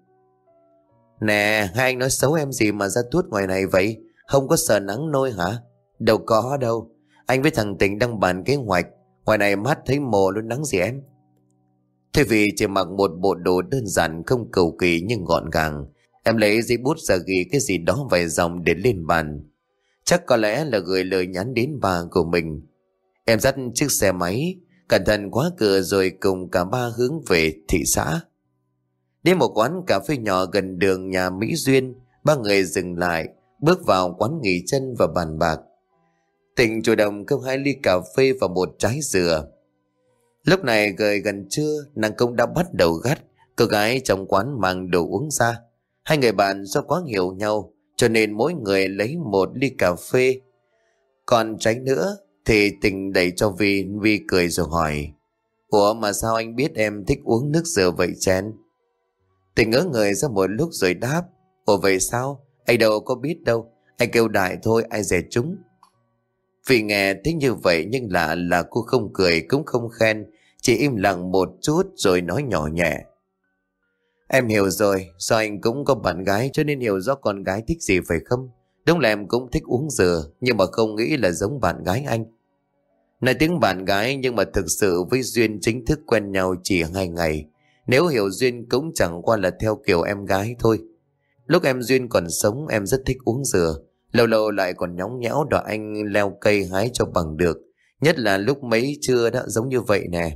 Nè, hai anh nói xấu em gì mà ra tuốt ngoài này vậy? Không có sợ nắng nôi hả? Đâu có đâu. Anh với thằng Tình đang bàn kế hoạch. Ngoài này mát thấy mồ luôn nắng gì em. Thế vì chỉ mặc một bộ đồ đơn giản không cầu kỳ nhưng gọn gàng. Em lấy giấy bút ra ghi cái gì đó vài dòng để lên bàn. Chắc có lẽ là gửi lời nhắn đến bà của mình. Em dắt chiếc xe máy, cẩn thận khóa cửa rồi cùng cả ba hướng về thị xã. Đến một quán cà phê nhỏ gần đường nhà Mỹ Duyên, ba người dừng lại, bước vào quán nghỉ chân và bàn bạc. Tình chủ động cầm hai ly cà phê và một trái dừa. Lúc này gần gần trưa, nàng công đã bắt đầu gắt. Cô gái trong quán mang đồ uống ra. Hai người bạn do quá hiểu nhau, cho nên mỗi người lấy một ly cà phê. Còn trái nữa thì Tình đẩy cho Vi. Vi cười rồi hỏi: Ủa mà sao anh biết em thích uống nước dừa vậy Chen? Tình ngỡ người ra một lúc rồi đáp: Ủa vậy sao? Anh đâu có biết đâu. Anh kêu đại thôi, ai dè chúng. Vì nghe thấy như vậy nhưng lạ là cô không cười cũng không khen, chỉ im lặng một chút rồi nói nhỏ nhẹ: Em hiểu rồi, do anh cũng có bạn gái cho nên hiểu rõ con gái thích gì phải không? Đúng là em cũng thích uống dừa, nhưng mà không nghĩ là giống bạn gái anh. Nói tiếng bạn gái nhưng mà thực sự với Duyên chính thức quen nhau chỉ hai ngày. Nếu hiểu Duyên cũng chẳng qua là theo kiểu em gái thôi. Lúc em Duyên còn sống em rất thích uống dừa. Lâu lâu lại còn nhõng nhẽo đòi anh leo cây hái cho bằng được. Nhất là lúc mấy trưa đã giống như vậy nè.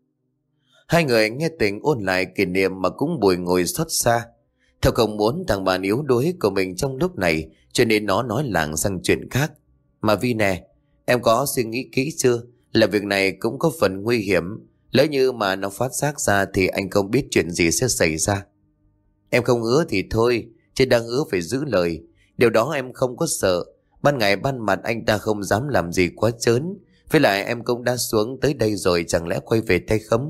Hai người nghe Tình ôn lại kỷ niệm mà cũng bùi ngồi xót xa. Theo không muốn thằng bạn yếu đuối của mình trong lúc này, cho nên nó nói lảng sang chuyện khác. Mà Vi nè, em có suy nghĩ kỹ chưa? Là việc này cũng có phần nguy hiểm. Lỡ như mà nó phát giác ra thì anh không biết chuyện gì sẽ xảy ra. Em không hứa thì thôi, chứ đang hứa phải giữ lời. Điều đó em không có sợ. Ban ngày ban mặt anh ta không dám làm gì quá trớn. Với lại em cũng đã xuống tới đây rồi, chẳng lẽ quay về tay không?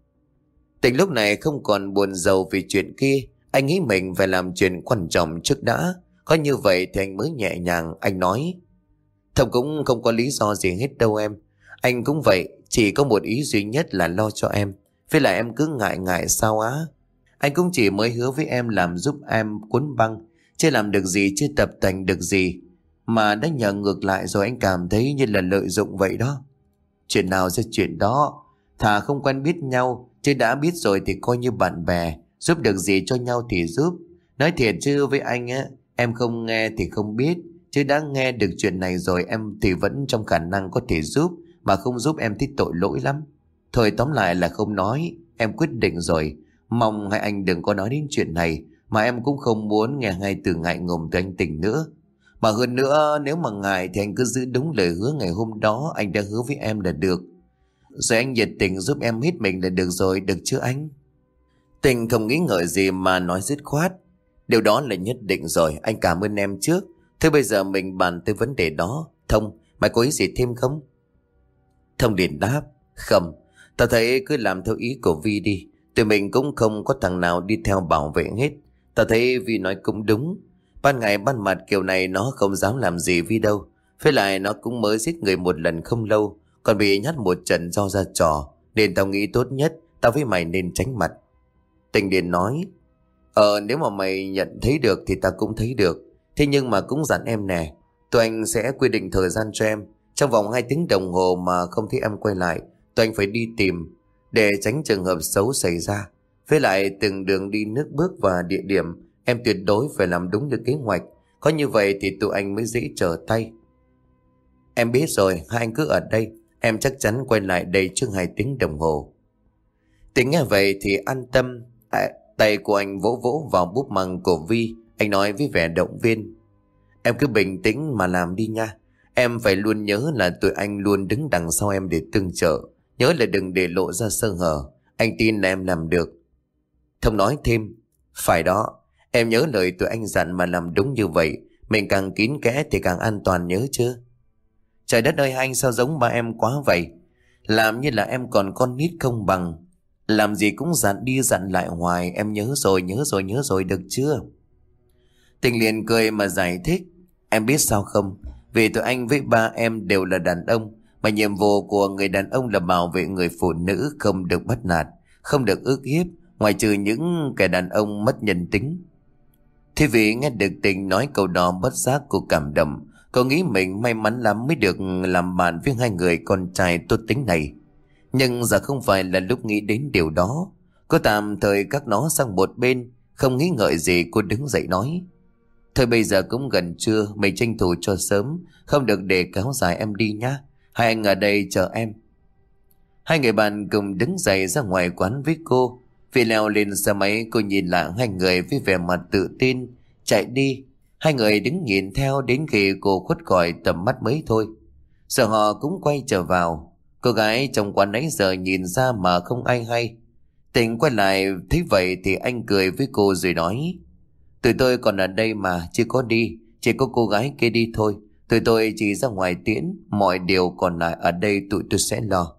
Tình lúc này không còn buồn rầu vì chuyện kia. Anh nghĩ mình phải làm chuyện quan trọng trước đã. Có như vậy thì anh mới nhẹ nhàng. Anh nói: Thông cũng không có lý do gì hết đâu em. Anh cũng vậy, chỉ có một ý duy nhất là lo cho em. Với lại em cứ ngại ngại sao á. Anh cũng chỉ mới hứa với em làm giúp em cuốn băng, chưa làm được gì, chưa tập tành được gì, mà đã nhờ ngược lại rồi anh cảm thấy như là lợi dụng vậy đó. Chuyện nào ra chuyện đó. Thà không quen biết nhau, chứ đã biết rồi thì coi như bạn bè. Giúp được gì cho nhau thì giúp. Nói thiệt chứ với anh á, em không nghe thì không biết, chứ đã nghe được chuyện này rồi em thì vẫn trong khả năng có thể giúp. Mà không giúp em thích tội lỗi lắm. Thôi tóm lại là không nói. Em quyết định rồi. Mong hai anh đừng có nói đến chuyện này. Mà em cũng không muốn nghe hai từ ngại ngùng từ anh Tình nữa. Mà hơn nữa nếu mà ngại thì anh cứ giữ đúng lời hứa ngày hôm đó anh đã hứa với em là được. Rồi anh nhiệt tình giúp em hết mình là được rồi, được chứ anh? Tình không nghĩ ngợi gì mà nói dứt khoát. Điều đó là nhất định rồi, anh cảm ơn em trước. Thế bây giờ mình bàn tới vấn đề đó. Thông, mày có ý gì thêm không? Thông liền đáp: Không, tao thấy cứ làm theo ý của Vi đi. Tụi mình cũng không có thằng nào đi theo bảo vệ hết. Tao thấy Vi nói cũng đúng. Ban ngày ban mặt kiểu này nó không dám làm gì Vi đâu. Với lại nó cũng mới giết người một lần không lâu, còn bị nhát một trận do ra trò. Nên tao nghĩ tốt nhất tao với mày nên tránh mặt. Tình liền nói: Ờ nếu mà mày nhận thấy được thì tao cũng thấy được. Thế nhưng mà cũng dặn em nè, tụi anh sẽ quy định thời gian cho em. Trong vòng hai tiếng đồng hồ mà không thấy em quay lại, tụi anh phải đi tìm, để tránh trường hợp xấu xảy ra. Với lại từng đường đi nước bước và địa điểm em tuyệt đối phải làm đúng như kế hoạch. Có như vậy thì tụi anh mới dễ trở tay. Em biết rồi, hai anh cứ ở đây. Em chắc chắn quay lại đây trước hai tiếng đồng hồ. Tình nghe vậy thì an tâm. à, Tay của anh vỗ vỗ vào búp măng của Vi. Anh nói với vẻ động viên: Em cứ bình tĩnh mà làm đi nha. Em phải luôn nhớ là tụi anh luôn đứng đằng sau em để tương trợ. Nhớ là đừng để lộ ra sơ hở. Anh tin là em làm được. Thông nói thêm: Phải đó, em nhớ lời tụi anh dặn mà làm đúng như vậy. Mình càng kín kẽ thì càng an toàn, nhớ chưa? Trời đất ơi, anh sao giống ba em quá vậy? Làm như là em còn con nít không bằng. Làm gì cũng dặn đi dặn lại hoài. Em nhớ rồi, nhớ rồi, nhớ rồi, được chưa? Tình liền cười mà giải thích: Em biết sao không? Vì tụi anh với ba em đều là đàn ông, mà nhiệm vụ của người đàn ông là bảo vệ người phụ nữ không được bắt nạt, không được ức hiếp, ngoại trừ những kẻ đàn ông mất nhân tính. Thế vì nghe được Tình nói câu đó, bất giác cô cảm động. Cô nghĩ mình may mắn lắm mới được làm bạn với hai người con trai tốt tính này. Nhưng giờ không phải là lúc nghĩ đến điều đó. Cô tạm thời các nó sang một bên, không nghĩ ngợi gì. Cô đứng dậy nói: Thôi bây giờ cũng gần trưa, mình tranh thủ cho sớm, không được để kéo dài em đi nhá. Hai anh ở đây chờ em. Hai người bạn cùng đứng dậy ra ngoài quán với cô. Vì leo lên xe máy, cô nhìn lại hai người với vẻ mặt tự tin chạy đi. Hai người đứng nhìn theo đến khi cô khuất khỏi tầm mắt mới thôi. Sợ họ cũng quay trở vào. Cô gái trong quán nãy giờ nhìn ra mà không ai hay. Tình quay lại thấy vậy thì anh cười với cô rồi nói: Tụi tôi còn ở đây mà, chưa có đi. Chỉ có cô gái kia đi thôi. Tụi tôi chỉ ra ngoài tiễn. Mọi điều còn lại ở đây tụi tôi sẽ lo.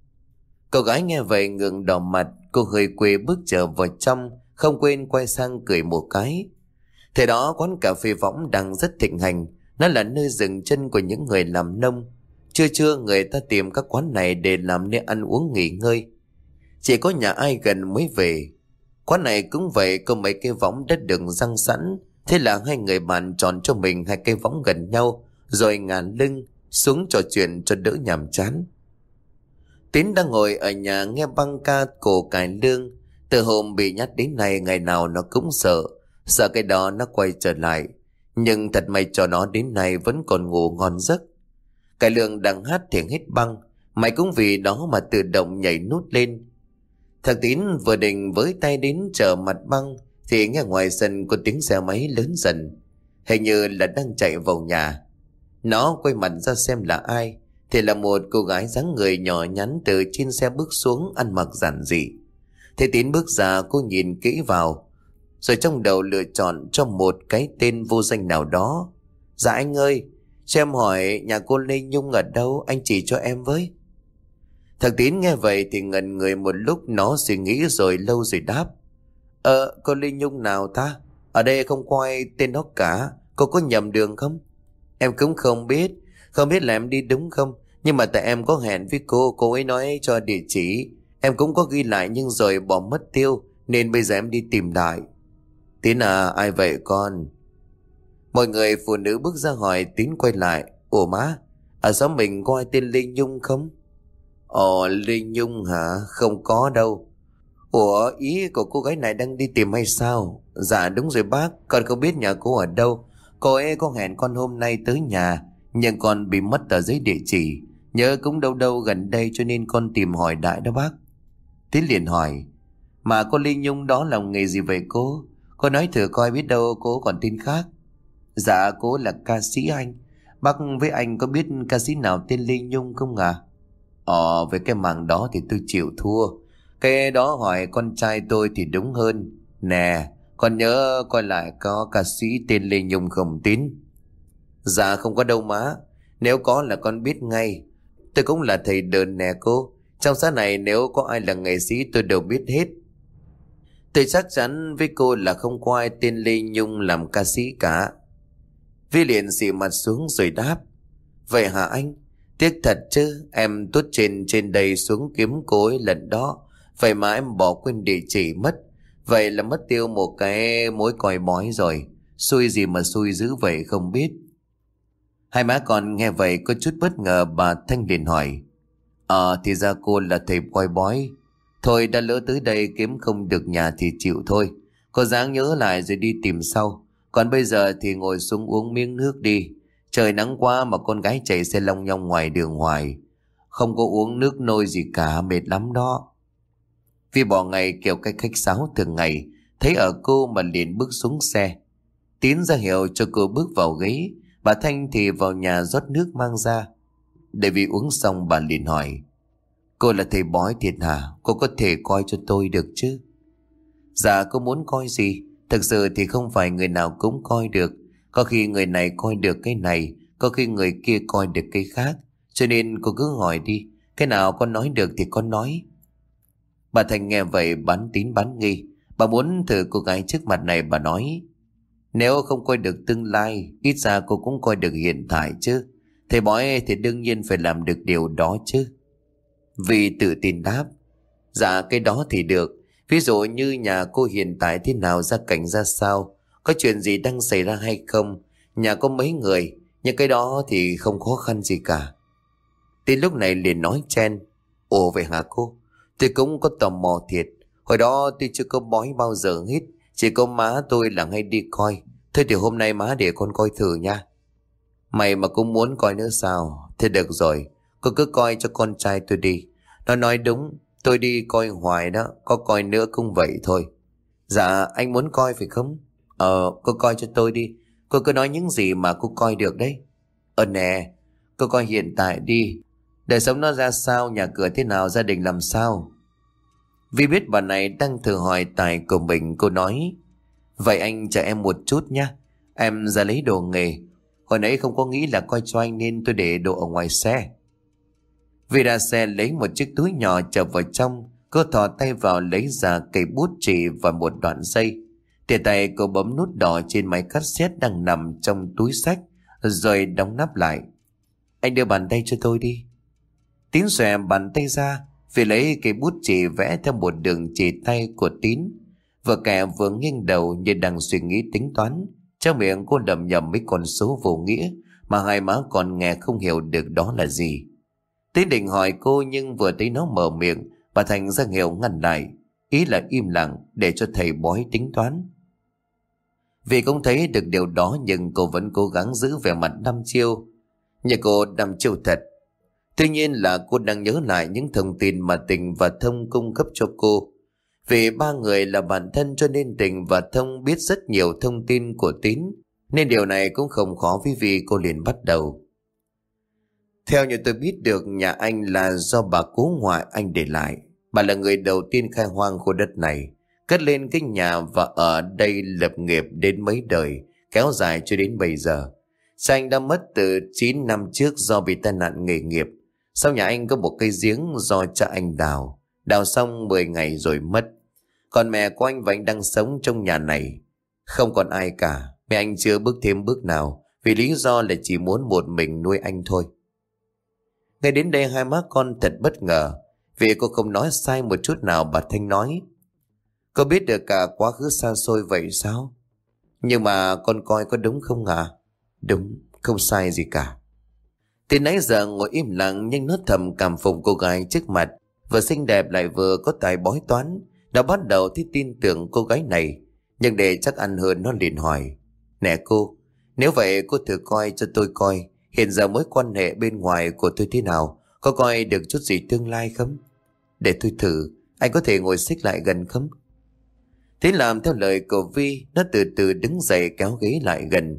Cô gái nghe vậy ngượng đỏ mặt. Cô hơi quê bước trở vào trong, không quên quay sang cười một cái. Thế đó quán cà phê võng đang rất thịnh hành. Nó là nơi dừng chân của những người làm nông. Trưa trưa người ta tìm các quán này để làm nơi ăn uống nghỉ ngơi. Chỉ có nhà ai gần mới về. Quán này cũng vậy, có mấy cái võng đất được răng sẵn. Thế là hai người bạn chọn cho mình hai cái võng gần nhau, rồi ngả lưng xuống trò chuyện cho đỡ nhàm chán. Tín đang ngồi ở nhà nghe băng ca cổ cải lương. Từ hôm bị nhát đến nay, ngày nào nó cũng sợ. Sợ cái đó nó quay trở lại. Nhưng thật may cho nó đến nay vẫn còn ngủ ngon giấc. Cải lương đang hát thì hết băng. Mày cũng vì đó mà tự động nhảy nút lên. Thằng Tín vừa định với tay đến chờ mặt băng thì nghe ngoài sân có tiếng xe máy lớn dần, hình như là đang chạy vào nhà. Nó quay mặt ra xem là ai, thì là một cô gái dáng người nhỏ nhắn từ trên xe bước xuống, ăn mặc giản dị. Thế Tín bước ra, cô nhìn kỹ vào, rồi trong đầu lựa chọn cho một cái tên vô danh nào đó. Dạ anh ơi, cho em hỏi nhà cô Lê Nhung ở đâu, anh chỉ cho em với. Thằng Tín nghe vậy thì ngẩn người một lúc, nó suy nghĩ rồi lâu rồi đáp: Ờ, cô Lê Nhung nào ta? Ở đây không có ai tên đó cả, cô có nhầm đường không? Em cũng không biết, không biết là em đi đúng không? Nhưng mà tại em có hẹn với cô, cô ấy nói cho địa chỉ. Em cũng có ghi lại nhưng rồi bỏ mất tiêu, nên bây giờ em đi tìm lại. Tín à, ai vậy con? Mọi người phụ nữ bước ra hỏi. Tín quay lại: Ủa má, ở xóm mình có ai tên Lê Nhung không? Ồ, Lê Nhung hả? Không có đâu. Ủa, ý của cô gái này đang đi tìm hay sao? Dạ đúng rồi bác, con không biết nhà cô ở đâu. Cô ấy có hẹn con hôm nay tới nhà, nhưng con bị mất tờ giấy địa chỉ. Nhớ cũng đâu đâu gần đây cho nên con tìm hỏi đại đó bác. Tín liền hỏi: Mà cô Lê Nhung đó làm nghề gì vậy cô? Cô nói thử coi biết đâu cô còn tin khác. Dạ cô là ca sĩ anh. Bác với anh có biết ca sĩ nào tên Lê Nhung không à? Ờ, về cái mảng đó thì tôi chịu thua. Cái đó hỏi con trai tôi thì đúng hơn. Nè, con nhớ coi lại có ca sĩ tên Lê Nhung không Tín? Dạ không có đâu má. Nếu có là con biết ngay. Tôi cũng là thầy đờn nè cô. Trong xã này nếu có ai là nghệ sĩ tôi đều biết hết. Tôi chắc chắn với cô là không có ai tên Lê Nhung làm ca sĩ cả. Vi liền xị mặt xuống rồi đáp. Vậy hả anh? Tiếc thật chứ, em tuốt trên trên đây xuống kiếm cô ấy lần đó. Vậy mà em bỏ quên địa chỉ mất. Vậy là mất tiêu một cái mối còi bói rồi. Xui gì mà xui dữ vậy không biết. Hai má con nghe vậy có chút bất ngờ, bà Thanh liền hỏi. Ờ thì ra cô là thầy coi bói. Thôi đã lỡ tới đây kiếm không được nhà thì chịu thôi. Cô dáng nhớ lại rồi đi tìm sau. Còn bây giờ thì ngồi xuống uống miếng nước đi. Trời nắng quá mà con gái chạy xe long nhong ngoài đường hoài. Không có uống nước nôi gì cả, mệt lắm đó. Vì bỏ ngày kiểu cách khách sáo thường ngày, thấy ở cô mà liền bước xuống xe. Tín ra hiệu cho cô bước vào ghế. Bà Thanh thì vào nhà rót nước mang ra. Để vì uống xong bà liền hỏi. Cô là thầy bói thiệt hả? Cô có thể coi cho tôi được chứ? Dạ cô muốn coi gì? Thực sự thì không phải người nào cũng coi được. Có khi người này coi được cái này, có khi người kia coi được cái khác. Cho nên cô cứ hỏi đi. Cái nào con nói được thì con nói. Bà Thành nghe vậy bán tín bán nghi. Bà muốn thử cô gái trước mặt này, bà nói. Nếu không coi được tương lai, ít ra cô cũng coi được hiện tại chứ. Thầy bói thì đương nhiên phải làm được điều đó chứ. Vì tự tin đáp. Dạ cái đó thì được. Ví dụ như nhà cô hiện tại thế nào, gia cảnh ra sao, có chuyện gì đang xảy ra hay không, nhà có mấy người. Nhưng cái đó thì không khó khăn gì cả. Tín lúc này liền nói chen. Ồ vậy hả cô? Tôi cũng có tò mò thiệt. Hồi đó tôi chưa có bói bao giờ hết. Chỉ có má tôi là hay đi coi. Thôi thì hôm nay má để con coi thử nha. Mày mà cũng muốn coi nữa sao? Thế được rồi, cô cứ coi cho con trai tôi đi. Nó nói đúng, tôi đi coi hoài đó, có coi nữa cũng vậy thôi. Dạ anh muốn coi phải không? Ờ cô coi cho tôi đi. Cô cứ nói những gì mà cô coi được đấy. Ờ nè, cô coi hiện tại đi. Đời sống nó ra sao, nhà cửa thế nào, gia đình làm sao. Vì biết bà này đang thử hỏi tài của mình, cô nói. Vậy anh chờ em một chút nhá. Em ra lấy đồ nghề. Hồi nãy không có nghĩ là coi cho anh nên tôi để đồ ở ngoài xe. Vì ra xe lấy một chiếc túi nhỏ chở vào trong. Cô thò tay vào lấy ra cây bút chì và một đoạn dây. Tiện tay cô bấm nút đỏ trên máy cassette đang nằm trong túi xách, rồi đóng nắp lại. Anh đưa bàn tay cho tôi đi. Tín xòe bàn tay ra. Vì lấy cây bút chì vẽ theo một đường chỉ tay của Tín. Vừa kẻ vừa nghiêng đầu như đang suy nghĩ tính toán. Trong miệng cô lẩm nhẩm mấy con số vô nghĩa mà hai má còn nghe không hiểu được đó là gì. Tín định hỏi cô nhưng vừa thấy nó mở miệng, bà Thành ra hiệu ngăn lại, ý là im lặng để cho thầy bói tính toán. Vì cũng thấy được điều đó nhưng cô vẫn cố gắng giữ vẻ mặt đăm chiêu. Nhưng cô đăm chiêu thật. Tuy nhiên là cô đang nhớ lại những thông tin mà Tình và Thông cung cấp cho cô. Vì ba người là bạn thân cho nên Tình và Thông biết rất nhiều thông tin của Tín, nên điều này cũng không khó với vì cô liền bắt đầu. Theo như tôi biết được, nhà anh là do bà cố ngoại anh để lại. Bà là người đầu tiên khai hoang khu đất này, cất lên cái nhà và ở đây lập nghiệp đến mấy đời, kéo dài cho đến bây giờ. Cha anh đã mất từ chín năm trước do bị tai nạn nghề nghiệp. Sau nhà anh có một cây giếng do cha anh đào, đào xong mười ngày rồi mất. Còn mẹ của anh và anh đang sống trong nhà này. Không còn ai cả, mẹ anh chưa bước thêm bước nào vì lý do là chỉ muốn một mình nuôi anh thôi. Ngay đến đây hai má con thật bất ngờ, vì cô không nói sai một chút nào. Bà Thanh nói. Cô biết được cả quá khứ xa xôi vậy sao? Nhưng mà con coi có đúng không ạ? À? Đúng, không sai gì cả. Từ nãy giờ ngồi im lặng nhưng nó thầm cảm phục cô gái trước mặt, vừa xinh đẹp lại vừa có tài bói toán. Nó bắt đầu thì tin tưởng cô gái này, nhưng để chắc ăn hơn nó liền hỏi. Nè cô, nếu vậy cô thử coi cho tôi coi hiện giờ mối quan hệ bên ngoài của tôi thế nào, có coi được chút gì tương lai không? Để tôi thử, anh có thể ngồi xích lại gần không? Thế làm theo lời của Vi, nó từ từ đứng dậy kéo ghế lại gần.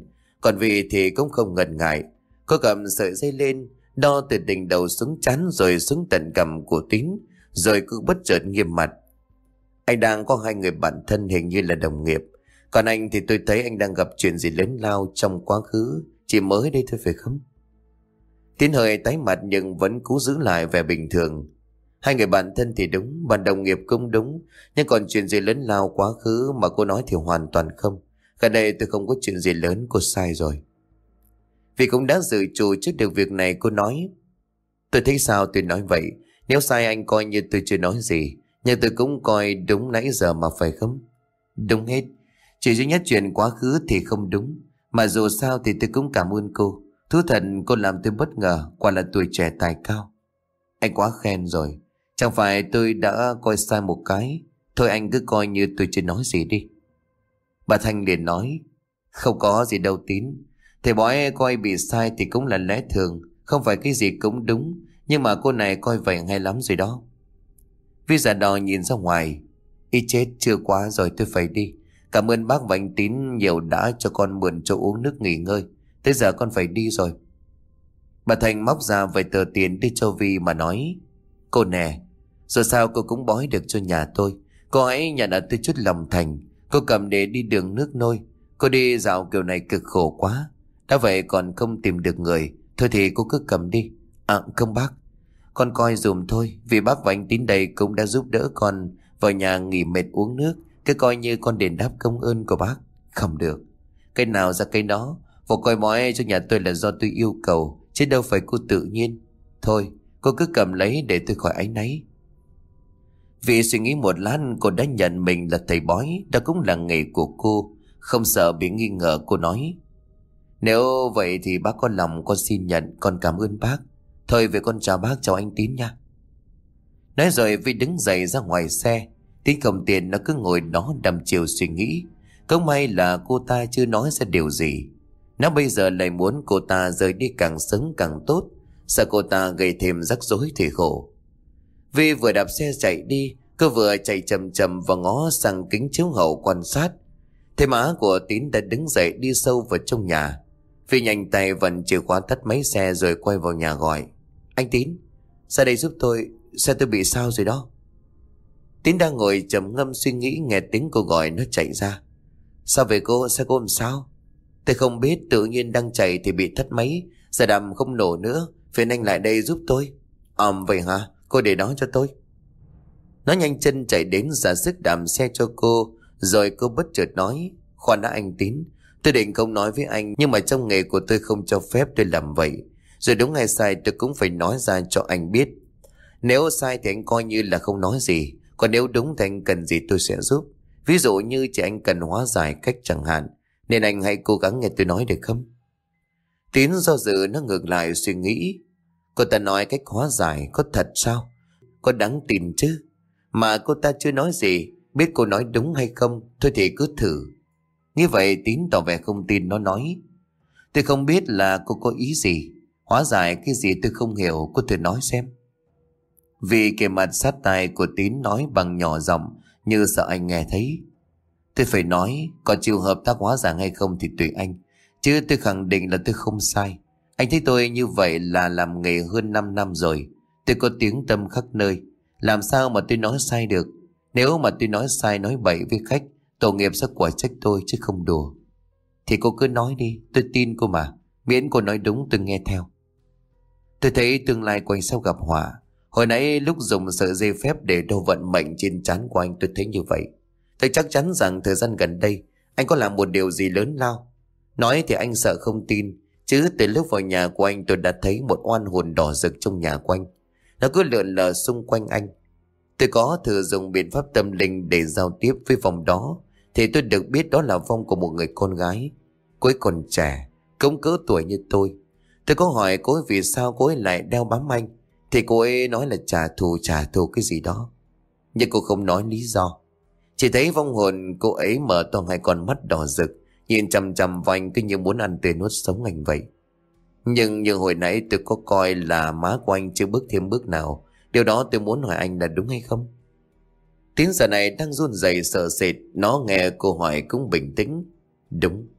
Còn Vy thì cũng không ngần ngại. Cô cầm sợi dây lên, đo từ đỉnh đầu xuống trán rồi xuống tận cằm của Tín. Rồi cứ bất chợt nghiêm mặt. Anh đang có hai người bạn thân hình như là đồng nghiệp. Còn anh thì tôi thấy anh đang gặp chuyện gì lớn lao trong quá khứ, chỉ mới đây thôi phải không? Tín hơi tái mặt nhưng vẫn cố giữ lại vẻ bình thường. Hai người bạn thân thì đúng, bạn đồng nghiệp cũng đúng. Nhưng còn chuyện gì lớn lao quá khứ mà cô nói thì hoàn toàn không. Gần đây tôi không có chuyện gì lớn, cô sai rồi. Vì cũng đã dự trù trước được việc này, cô nói. Tôi thấy sao tôi nói vậy. Nếu sai anh coi như tôi chưa nói gì, nhưng tôi cũng coi đúng nãy giờ mà phải không? Đúng hết. Chỉ duy nhất chuyện quá khứ thì không đúng. Mà dù sao thì tôi cũng cảm ơn cô. Thú thật cô làm tôi bất ngờ. Quả là tuổi trẻ tài cao. Anh quá khen rồi. Chẳng phải tôi đã coi sai một cái. Thôi anh cứ coi như tôi chưa nói gì đi. Bà Thanh liền nói. Không có gì đâu Tín. Thầy bói coi bị sai thì cũng là lẽ thường. Không phải cái gì cũng đúng. Nhưng mà cô này coi vậy hay lắm rồi đó. Vi giả đò nhìn ra ngoài. Ý chết, chưa quá rồi, tôi phải đi. Cảm ơn bác và anh Tín nhiều đã cho con mượn chỗ uống nước nghỉ ngơi. Tới giờ con phải đi rồi. Bà Thành móc ra vài tờ tiền đi cho Vi mà nói. Cô nè, dù sao cô cũng bói được cho nhà tôi. Cô hãy nhận ở tôi chút lòng thành. Cô cầm để đi đường nước nôi. Cô đi dạo kiểu này cực khổ quá. Đã vậy còn không tìm được người. Thôi thì cô cứ cầm đi. À không bác, con coi dùm thôi. Vì bác và anh Tín đây cũng đã giúp đỡ con vào nhà nghỉ mệt uống nước. Cứ coi như con đền đáp công ơn của bác. Không được, cái nào ra cái đó. Và coi bói cho nhà tôi là do tôi yêu cầu, chứ đâu phải cô tự nhiên. Thôi cô cứ cầm lấy để tôi khỏi áy náy. Vì suy nghĩ một lát, cô đã nhận mình là thầy bói. Đó cũng là nghề của cô. Không sợ bị nghi ngờ, cô nói. Nếu vậy thì bác có lòng con xin nhận. Con cảm ơn bác. Thôi về con chào bác, chào anh Tín nha. Nói rồi Vi đứng dậy ra ngoài xe. Tín không tiền, nó cứ ngồi đó đăm chiều suy nghĩ. Không may là cô ta chưa nói ra điều gì. Nó bây giờ lại muốn cô ta rời đi càng sớm càng tốt. Sợ cô ta gây thêm rắc rối thì khổ. Vi vừa đạp xe chạy đi, cô vừa chạy chậm chậm và ngó sang kính chiếu hậu quan sát. Thế má của Tín đã đứng dậy đi sâu vào trong nhà. Vi nhanh tay vặn chìa khóa tắt máy xe rồi quay vào nhà gọi. Anh Tín, ra đây giúp tôi, xe tôi bị sao rồi đó. Tín đang ngồi trầm ngâm suy nghĩ, nghe tiếng cô gọi nó chạy ra. Sao về cô, xe cô làm sao? Tôi không biết, tự nhiên đang chạy thì bị thất máy, giờ đàm không nổ nữa, phiền anh lại đây giúp tôi. Ờm vậy hả, cô để đó cho tôi. Nó nhanh chân chạy đến ra sức đàm xe cho cô. Rồi cô bất chợt nói. Khoan đã anh Tín, tôi định không nói với anh, nhưng mà trong nghề của tôi không cho phép tôi làm vậy. Rồi đúng hay sai tôi cũng phải nói ra cho anh biết. Nếu sai thì anh coi như là không nói gì. Còn nếu đúng thì anh cần gì tôi sẽ giúp. Ví dụ như chị anh cần hóa giải cách chẳng hạn. Nên anh hãy cố gắng nghe tôi nói được không? Tín do dự, nó ngược lại suy nghĩ. Cô ta nói cách hóa giải có thật sao? Có đáng tin chứ? Mà cô ta chưa nói gì. Biết cô nói đúng hay không, thôi thì cứ thử. Như vậy Tín tỏ vẻ không tin. Nó nói. Tôi không biết là cô có ý gì. Hóa giải cái gì tôi không hiểu, cô thử nói xem. Vì kề mặt sát tai của Tín nói bằng nhỏ giọng, như sợ anh nghe thấy. Tôi phải nói, còn chịu hợp tác hóa giải hay không thì tùy anh. Chứ tôi khẳng định là tôi không sai. Anh thấy tôi như vậy là làm nghề hơn 5 năm rồi. Tôi có tiếng tâm khắp nơi. Làm sao mà tôi nói sai được? Nếu mà tôi nói sai nói bậy với khách, tổ nghiệp sẽ quả trách tôi chứ không đùa. Thì cô cứ nói đi, tôi tin cô mà. Miễn cô nói đúng tôi nghe theo. Tôi thấy tương lai của anh sắp gặp họa. Hồi nãy lúc dùng sợi dây phép để đo vận mệnh trên trán của anh, tôi thấy như vậy. Tôi chắc chắn rằng thời gian gần đây anh có làm một điều gì lớn lao. Nói thì anh sợ không tin, chứ từ lúc vào nhà của anh tôi đã thấy một oan hồn đỏ rực trong nhà của anh. Nó cứ lượn lờ xung quanh anh. Tôi có thử dùng biện pháp tâm linh để giao tiếp với vong đó, thì tôi được biết đó là vong của một người con gái. Cô ấy còn trẻ, cũng cỡ tuổi như tôi. Tôi có hỏi cô ấy vì sao cô ấy lại đeo bám anh, thì cô ấy nói là trả thù trả thù cái gì đó. Nhưng cô không nói lý do. Chỉ thấy vong hồn cô ấy mở to hai con mắt đỏ rực, nhìn chằm chằm vào anh cứ như muốn ăn tươi nuốt sống anh vậy. Nhưng như hồi nãy tôi có coi là má của anh chưa bước thêm bước nào. Điều đó tôi muốn hỏi anh là đúng hay không? Tín giờ này đang run rẩy sợ sệt. Nó nghe cô hỏi cũng bình tĩnh. Đúng.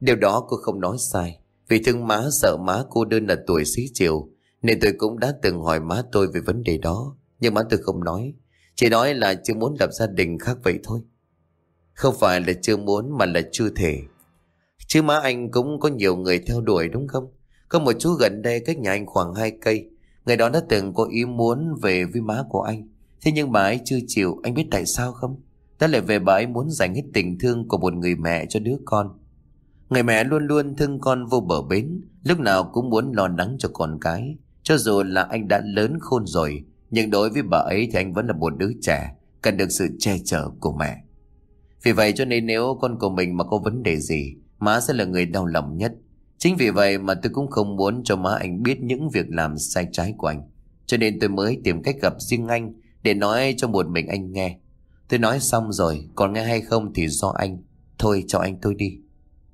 Điều đó cô không nói sai. Vì thương má, sợ má cô đơn là tuổi xế chiều, nên tôi cũng đã từng hỏi má tôi về vấn đề đó. Nhưng má tôi không nói, chỉ nói là chưa muốn lập gia đình khác vậy thôi. Không phải là chưa muốn mà là chưa thể. Chứ má anh cũng có nhiều người theo đuổi đúng không? Có một chú gần đây cách nhà anh khoảng hai cây. Người đó đã từng có ý muốn về với má của anh. Thế nhưng bà ấy chưa chịu. Anh biết tại sao không? Đó là về bà ấy muốn dành hết tình thương của một người mẹ cho đứa con. Người mẹ luôn luôn thương con vô bờ bến, lúc nào cũng muốn lo lắng cho con cái. Cho dù là anh đã lớn khôn rồi, nhưng đối với bà ấy thì anh vẫn là một đứa trẻ, cần được sự che chở của mẹ. Vì vậy cho nên nếu con của mình mà có vấn đề gì, má sẽ là người đau lòng nhất. Chính vì vậy mà tôi cũng không muốn cho má anh biết những việc làm sai trái của anh. Cho nên tôi mới tìm cách gặp riêng anh để nói cho một mình anh nghe. Tôi nói xong rồi, còn nghe hay không thì do anh. Thôi cho anh tôi đi.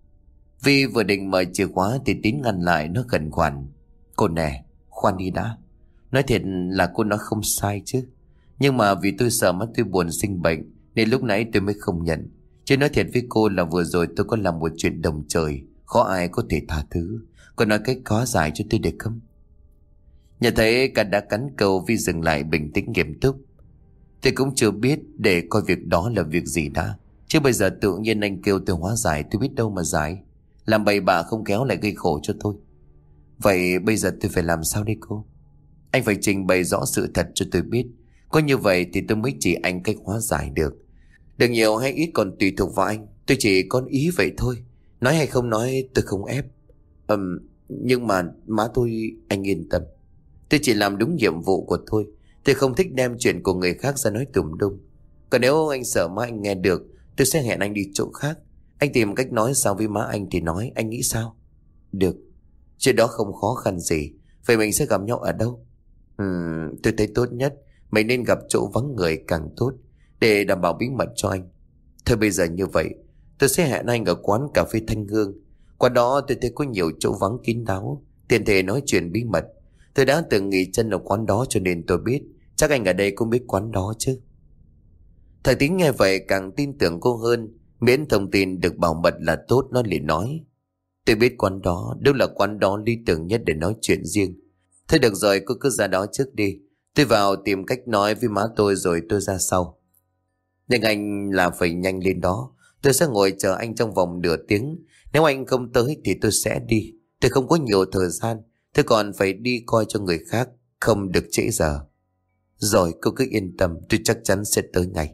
Vi vừa định mở chìa khóa thì Tín ngăn lại, nó khẩn khoản. Cô nè, khoan đi đã. Nói thiệt là cô nói không sai chứ. Nhưng mà vì tôi sợ mắt tôi buồn sinh bệnh nên lúc nãy tôi mới không nhận. Chứ nói thiệt với cô là vừa rồi tôi có làm một chuyện đồng trời, khó ai có thể tha thứ. Cô nói cách khó giải cho tôi được không? Nhận thấy cả đã cắn câu, Vi dừng lại bình tĩnh nghiêm túc. Tôi cũng chưa biết để coi việc đó là việc gì đã. Chứ bây giờ tự nhiên anh kêu tôi hóa giải, tôi biết đâu mà giải. Làm bậy bạ không kéo lại gây khổ cho tôi. Vậy bây giờ tôi phải làm sao đây cô? Anh phải trình bày rõ sự thật cho tôi biết. Có như vậy thì tôi mới chỉ anh cách hóa giải được. Đừng nhiều hay ít còn tùy thuộc vào anh. Tôi chỉ có ý vậy thôi. Nói hay không nói tôi không ép. Ừm, nhưng mà má tôi, anh yên tâm. Tôi chỉ làm đúng nhiệm vụ của tôi. Tôi không thích đem chuyện của người khác ra nói tùm lum. Còn nếu anh sợ má anh nghe được, tôi sẽ hẹn anh đi chỗ khác. Anh tìm cách nói sao với má anh thì nói. Anh nghĩ sao? Được. Chuyện đó không khó khăn gì. Vậy mình sẽ gặp nhau ở đâu? Ừm, tôi thấy tốt nhất mình nên gặp chỗ vắng người càng tốt, để đảm bảo bí mật cho anh. Thôi bây giờ như vậy, tôi sẽ hẹn anh ở quán cà phê Thanh Hương. Qua đó tôi thấy có nhiều chỗ vắng kín đáo, tiện thể nói chuyện bí mật. Tôi đã từng nghỉ chân ở quán đó cho nên tôi biết. Chắc anh ở đây cũng biết quán đó chứ. Thầy Tín nghe vậy càng tin tưởng cô hơn. Miễn thông tin được bảo mật là tốt, nó liền nói. Tôi biết quán đó, đâu là quán đó lý tưởng nhất để nói chuyện riêng. Thôi được rồi, cô cứ ra đó trước đi. Tôi vào tìm cách nói với má tôi rồi tôi ra sau. Nhưng anh là phải nhanh lên đó. Tôi sẽ ngồi chờ anh trong vòng nửa tiếng. Nếu anh không tới thì tôi sẽ đi. Tôi không có nhiều thời gian. Tôi còn phải đi coi cho người khác, không được trễ giờ. Rồi cô cứ yên tâm, tôi chắc chắn sẽ tới ngay.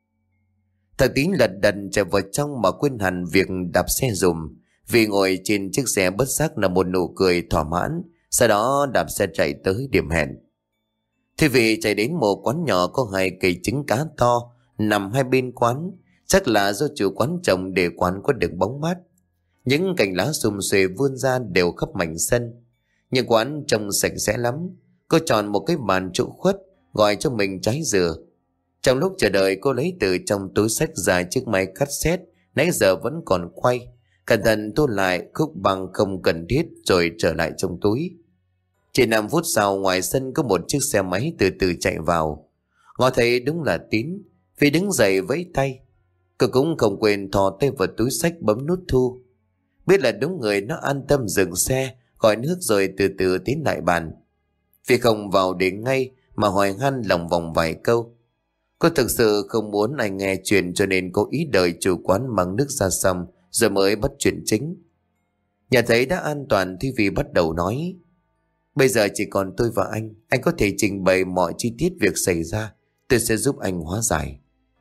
Thằng Tín lật đần chạy vào trong mà quên hẳn việc đạp xe dùm. Vì ngồi trên chiếc xe bất giác là một nụ cười thỏa mãn. Sau đó đạp xe chạy tới điểm hẹn. Thế vì chạy đến một quán nhỏ có hai cây trứng cá to nằm hai bên quán. Chắc là do chủ quán trồng để quán có được bóng mát. Những cành lá sum xuê vươn ra đều khắp mảnh sân. Nhưng quán trông sạch sẽ lắm. Cô chọn một cái bàn chỗ khuất, gọi cho mình trái dừa. Trong lúc chờ đợi, cô lấy từ trong túi xách ra chiếc máy cassette nãy giờ vẫn còn quay. Cẩn thận thu lại khúc băng không cần thiết rồi trở lại trong túi. Chỉ năm phút sau, ngoài sân có một chiếc xe máy từ từ chạy vào. Ngó thấy đúng là Tín, vì đứng dậy vẫy tay. Cô cũng không quên thò tay vào túi xách bấm nút thu. Biết là đúng người, nó an tâm dừng xe, gọi nước rồi từ từ tiến lại bàn. Vì không vào đến ngay mà hỏi han lòng vòng vài câu. Cô thực sự không muốn anh nghe chuyện cho nên cô ý đợi chủ quán mang nước ra xong rồi mới bắt chuyện chính. Nhà thấy đã an toàn thì vì bắt đầu nói. Bây giờ chỉ còn tôi và anh. Anh có thể trình bày mọi chi tiết việc xảy ra. Tôi sẽ giúp anh hóa giải.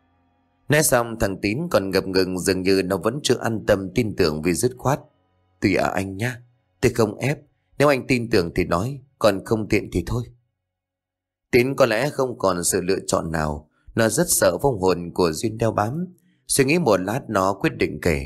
Nói xong thằng Tín còn ngập ngừng, dường như nó vẫn chưa an tâm tin tưởng vì dứt khoát. Tùy ở anh nhá. Tôi không ép. Nếu anh tin tưởng thì nói. Còn không tiện thì thôi. Tín có lẽ không còn sự lựa chọn nào. Nó rất sợ vong hồn của Duyên đeo bám. Suy nghĩ một lát nó quyết định kể.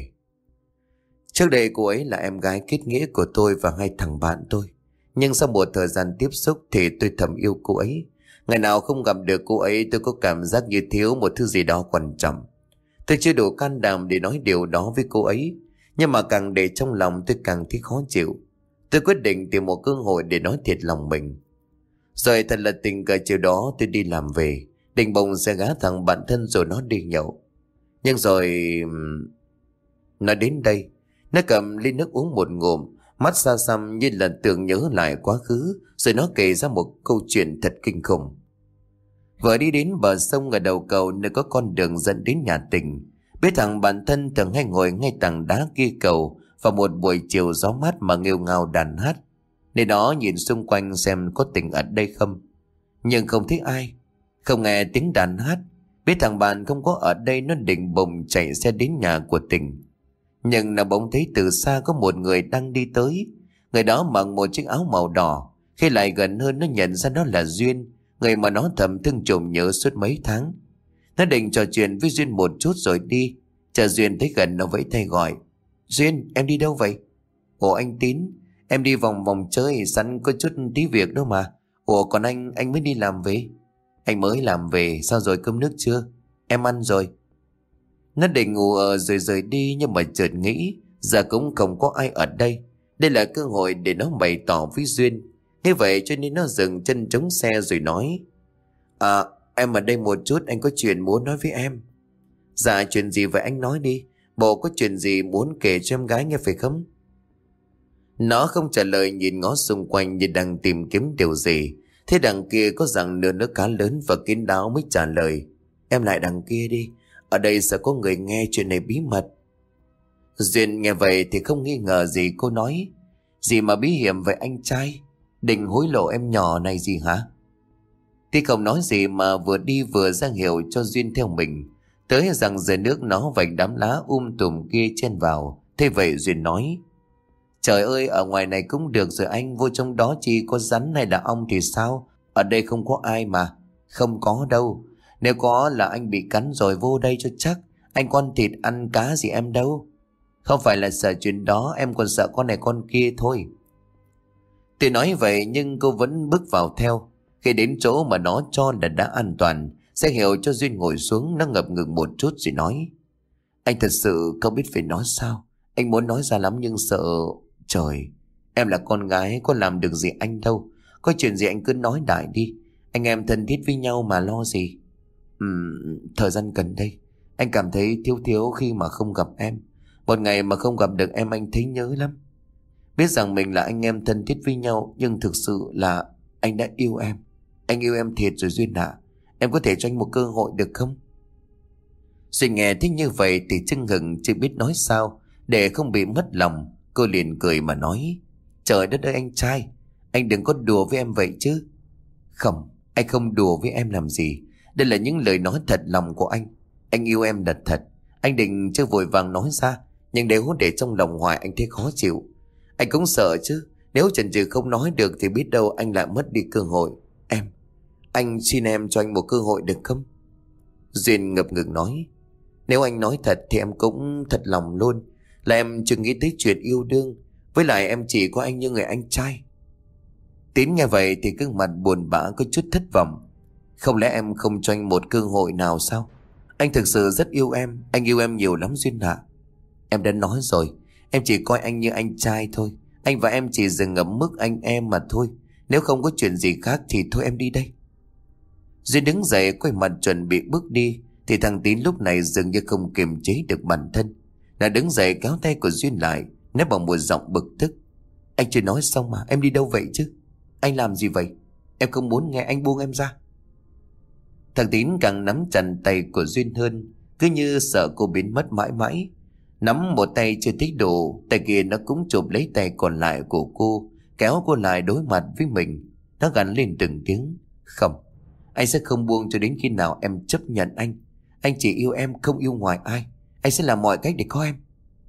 Trước đây cô ấy là em gái kết nghĩa của tôi và hai thằng bạn tôi. Nhưng sau một thời gian tiếp xúc thì tôi thầm yêu cô ấy. Ngày nào không gặp được cô ấy tôi có cảm giác như thiếu một thứ gì đó quan trọng. Tôi chưa đủ can đảm để nói điều đó với cô ấy. Nhưng mà càng để trong lòng tôi càng thấy khó chịu. Tôi quyết định tìm một cơ hội để nói thiệt lòng mình. Rồi thật là tình cờ chiều đó tôi đi làm về. Định bồng sẽ gá thằng bạn thân rồi nó đi nhậu. Nhưng rồi... Nói đến đây, Nó cầm ly nước uống một ngụm, mắt xa xăm như là tưởng nhớ lại quá khứ, rồi nó kể ra một câu chuyện thật kinh khủng. Vừa đi đến bờ sông ở đầu cầu nơi có con đường dẫn đến nhà Tình, biết thằng bản thân thường hay ngồi ngay tảng đá kia cầu vào một buổi chiều gió mát mà nghêu ngao đàn hát. Nên đó nhìn xung quanh xem có Tình ở đây không, nhưng không thấy ai, không nghe tiếng đàn hát. Biết thằng bạn không có ở đây, nó định bụng chạy xe đến nhà của Tình. Nhưng nó bỗng thấy từ xa có một người đang đi tới. Người đó mặc một chiếc áo màu đỏ. Khi lại gần hơn nó nhận ra đó là Duyên, người mà nó thầm thương trộm nhớ suốt mấy tháng. Nó định trò chuyện với Duyên một chút rồi đi. Chờ Duyên thấy gần nó vẫy tay gọi: Duyên, em đi đâu vậy? Ồ anh Tín, em đi vòng vòng chơi, sẵn có chút tí việc đó mà. Ủa còn anh, anh mới đi làm về? Anh mới làm về, sao rồi cơm nước chưa? Em ăn rồi. Nó định ngủ ở rồi rời đi, nhưng mà chợt nghĩ giờ cũng không có ai ở đây. Đây là cơ hội để nó bày tỏ với Duyên. Như vậy cho nên nó dừng chân chống xe rồi nói: À em ở đây một chút, anh có chuyện muốn nói với em. Dạ chuyện gì vậy anh nói đi. Bộ có chuyện gì muốn kể cho em gái nghe phải không? Nó không trả lời, nhìn ngó xung quanh như đang tìm kiếm điều gì. Thế đằng kia có rằng nửa nước cá lớn và kín đáo mới trả lời: Em lại đằng kia đi, ở đây sẽ có người nghe chuyện này bí mật. Duyên nghe vậy thì không nghi ngờ gì, cô nói: Gì mà bí hiểm vậy anh trai? Định hối lộ em nhỏ này gì hả? Thì không nói gì mà vừa đi vừa ra hiệu cho Duyên theo mình. Tới rằng dưới nước nó vạch đám lá um tùm kia chen vào. Thế vậy Duyên nói: Trời ơi, ở ngoài này cũng được rồi anh, vô trong đó chỉ có rắn hay là ong thì sao? Ở đây không có ai mà. Không có đâu. Nếu có là anh bị cắn rồi, vô đây cho chắc. Anh con thịt ăn cá gì em đâu. Không phải là sợ chuyện đó, em còn sợ con này con kia thôi. Tuy nói vậy nhưng cô vẫn bước vào theo. Khi đến chỗ mà nó cho là đã an toàn, sẽ hiểu cho Duyên ngồi xuống. Nó ngập ngừng một chút rồi nói: Anh thật sự không biết phải nói sao. Anh muốn nói ra lắm nhưng sợ... Trời, em là con gái, có làm được gì anh đâu. Có chuyện gì anh cứ nói đại đi. Anh em thân thiết với nhau mà lo gì. Ừm, thời gian gần đây anh cảm thấy thiếu thiếu khi mà không gặp em. Một ngày mà không gặp được em anh thấy nhớ lắm. Biết rằng mình là anh em thân thiết với nhau, nhưng thực sự là anh đã yêu em. Anh yêu em thiệt rồi Duyên ạ. Em có thể cho anh một cơ hội được không? Duyên nghe thích như vậy thì chưng hừng chưa biết nói sao để không bị mất lòng. Cô liền cười mà nói: Trời đất ơi anh trai, anh đừng có đùa với em vậy chứ. Không, anh không đùa với em làm gì. Đây là những lời nói thật lòng của anh. Anh yêu em thật thật. Anh định chưa vội vàng nói ra, nhưng nếu để trong lòng hoài anh thấy khó chịu. Anh cũng sợ chứ. Nếu chần chừ không nói được thì biết đâu anh lại mất đi cơ hội. Em, anh xin em cho anh một cơ hội được không? Duyên ngập ngừng nói: Nếu anh nói thật thì em cũng thật lòng luôn. Là em chưa nghĩ tới chuyện yêu đương. Với lại em chỉ có anh như người anh trai. Tín nghe vậy thì gương mặt buồn bã có chút thất vọng. Không lẽ em không cho anh một cơ hội nào sao? Anh thực sự rất yêu em. Anh yêu em nhiều lắm Duyên ạ. Em đã nói rồi, em chỉ coi anh như anh trai thôi. Anh và em chỉ dừng ở mức anh em mà thôi. Nếu không có chuyện gì khác thì thôi em đi đây. Duyên đứng dậy quay mặt chuẩn bị bước đi, thì thằng Tín lúc này dường như không kiềm chế được bản thân. Nó đứng dậy kéo tay của Duyên lại, nói bằng một giọng bực tức: Anh chưa nói xong mà, em đi đâu vậy chứ? Anh làm gì vậy? Em không muốn nghe, anh buông em ra. Thằng Tín càng nắm chặt tay của Duyên hơn, cứ như sợ cô biến mất mãi mãi. Nắm một tay chưa thích đủ, tay kia nó cũng chụp lấy tay còn lại của cô, kéo cô lại đối mặt với mình. Nó gằn lên từng tiếng: Không, anh sẽ không buông cho đến khi nào em chấp nhận anh. Anh chỉ yêu em, không yêu ngoài ai. Anh sẽ làm mọi cách để có em.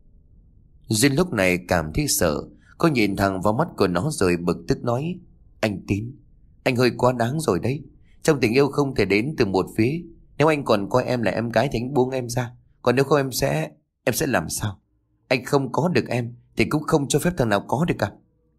Duyên lúc này cảm thấy sợ. Cô nhìn thẳng vào mắt của nó rồi bực tức nói: Anh Tín, anh hơi quá đáng rồi đấy. Trong tình yêu không thể đến từ một phía. Nếu anh còn coi em là em gái thì anh buông em ra. Còn nếu không em sẽ... Em sẽ làm sao? Anh không có được em thì cũng không cho phép thằng nào có được cả.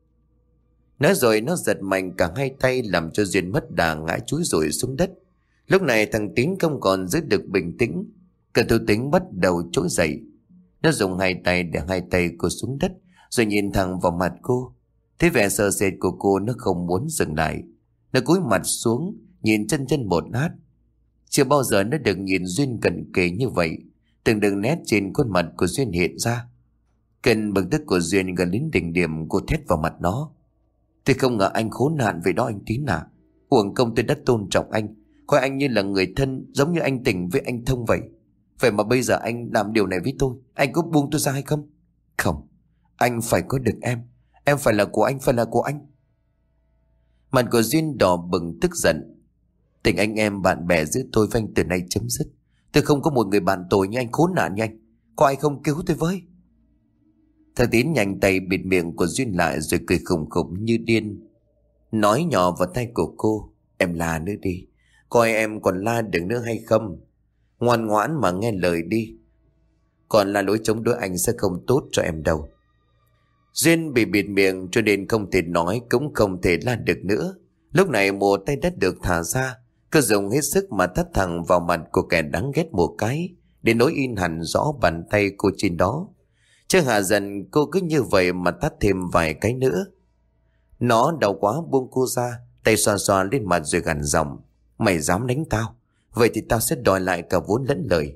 Nói rồi nó giật mạnh cả hai tay, làm cho Duyên mất đà ngã chúi rồi xuống đất. Lúc này thằng Tín không còn giữ được bình tĩnh. Cả Thủ Tính bắt đầu trỗi dậy. Nó dùng hai tay để hai tay cô xuống đất, rồi nhìn thẳng vào mặt cô. Thấy vẻ sợ sệt của cô, nó không muốn dừng lại. Nó cúi mặt xuống nhìn chân chân một lát. Chưa bao giờ nó được nhìn Duyên cận kề như vậy. Từng đường nét trên khuôn mặt của Duyên hiện ra. Cơn bực tức của Duyên gần đến đỉnh điểm, cô thét vào mặt nó. Tôi không ngờ anh khốn nạn về đó anh Tín à. Uổng công tôi đã tôn trọng anh, coi anh như là người thân, giống như anh Tình với anh Thông vậy. Vậy mà bây giờ anh làm điều này với tôi, anh có buông tôi ra hay không? Không, anh phải có được em. Em phải là của anh, phải là của anh. Mặt của Duyên đỏ bừng tức giận. Tình anh em bạn bè giữa tôi và anh từ nay chấm dứt. Tôi không có một người bạn tồi như anh, khốn nạn như anh. Có ai không cứu tôi với? Thằng Tín nhanh tay bịt miệng của Duyên lại rồi cười khùng khùng như điên, nói nhỏ vào tay của cô. Em la nữa đi, coi em còn la được nữa hay không. Ngoan ngoãn mà nghe lời đi, còn là lối chống đối anh sẽ không tốt cho em đâu. Duyên bị bịt miệng cho nên không thể nói cũng không thể la được nữa. Lúc này một tay đất được thả ra, cứ dùng hết sức mà tát thẳng vào mặt của kẻ đáng ghét một cái, để nối in hẳn rõ bàn tay cô trên đó. Chứ hạ dần cô cứ như vậy mà tát thêm vài cái nữa. Nó đau quá buông cô ra, tay xoa xoa lên mặt rồi gằn giọng. Mày dám đánh tao, vậy thì tao sẽ đòi lại cả vốn lẫn lời.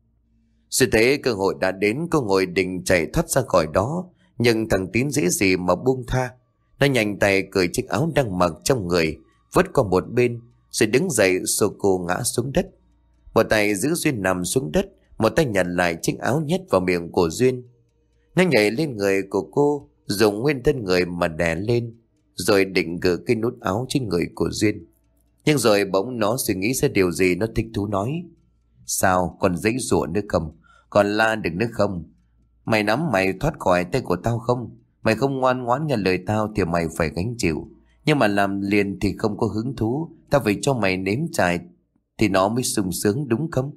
Sự thế cơ hội đã đến, cô ngồi định chạy thoát ra khỏi đó, nhưng thằng Tín dễ gì mà buông tha. Nó nhanh tay cởi chiếc áo đang mặc trong người, vứt qua một bên, rồi đứng dậy xô cô ngã xuống đất. Một tay giữ Duyên nằm xuống đất, một tay nhặt lại chiếc áo nhét vào miệng của Duyên. Nó nhảy lên người của cô, dùng nguyên thân người mà đè lên, rồi định gỡ cái nút áo trên người của Duyên. Nhưng rồi bỗng nó suy nghĩ ra điều gì, nó thích thú nói. Sao, còn giãy giụa nữa không? Còn la được nữa không? Mày nắm mày thoát khỏi tay của tao không? Mày không ngoan ngoãn nghe lời tao thì mày phải gánh chịu. Nhưng mà làm liền thì không có hứng thú, tao phải cho mày nếm trải thì nó mới sung sướng, đúng không?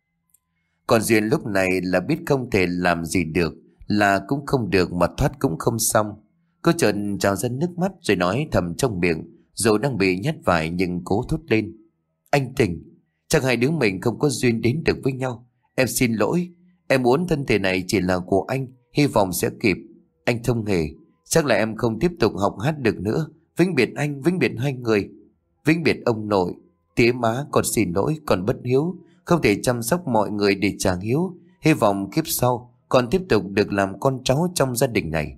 Còn Duyên lúc này là biết không thể làm gì được, là cũng không được mà thoát cũng không xong. Cô chợt trào ra nước mắt rồi nói thầm trong miệng, dù đang bị nhét vải nhưng cố thốt lên. Anh Tình, chắc hai đứa mình không có duyên đến được với nhau. Em xin lỗi, em muốn thân thể này chỉ là của anh, hy vọng sẽ kịp. Anh Thông Hề, chắc là em không tiếp tục học hát được nữa. Vĩnh biệt anh, vĩnh biệt hai người, vĩnh biệt ông nội. Tía má, con xin lỗi, con bất hiếu, không thể chăm sóc mọi người để trả hiếu. Hy vọng kiếp sau con tiếp tục được làm con cháu trong gia đình này.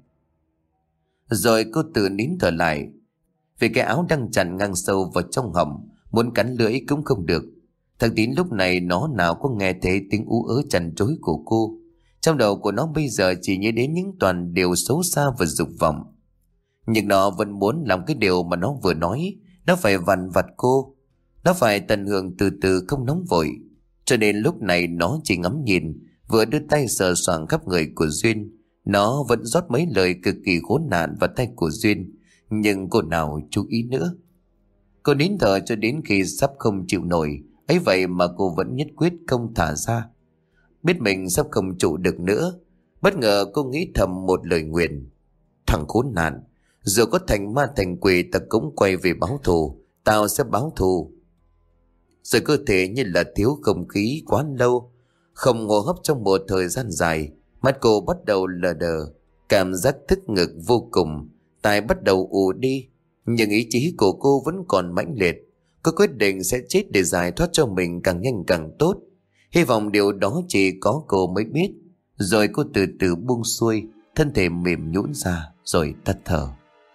Rồi cô tự nín thở lại, vì cái áo đang chặn ngang sâu vào trong họng, muốn cắn lưỡi cũng không được. Thằng Tín lúc này nó nào có nghe thấy tiếng ú ớ chằn chối của cô. Trong đầu của nó bây giờ chỉ nhớ đến những toàn điều xấu xa và dục vọng. Nhưng nó vẫn muốn làm cái điều mà nó vừa nói. Nó phải vằn vặt cô, nó phải tận hưởng từ từ, không nóng vội. Cho nên lúc này nó chỉ ngắm nhìn, vừa đưa tay sờ soạng khắp người của Duyên. Nó vẫn rót mấy lời cực kỳ khốn nạn vào tay của Duyên, nhưng cô nào chú ý nữa. Cô nín thở cho đến khi sắp không chịu nổi, ấy vậy mà cô vẫn nhất quyết không thả ra. Biết mình sắp không trụ được nữa, bất ngờ cô nghĩ thầm một lời nguyền. Thằng khốn nạn, dù có thành ma thành quỷ ta cũng quay về báo thù, tao sẽ báo thù. Rồi cơ thể như là thiếu không khí quá lâu, không hô hấp trong một thời gian dài. Mắt cô bắt đầu lờ đờ, cảm giác tức ngực vô cùng, tai bắt đầu ù đi. Nhưng ý chí của cô vẫn còn mãnh liệt. Cô quyết định sẽ chết để giải thoát cho mình càng nhanh càng tốt. Hy vọng điều đó chỉ có cô mới biết. Rồi cô từ từ buông xuôi, thân thể mềm nhũn ra rồi tắt thở.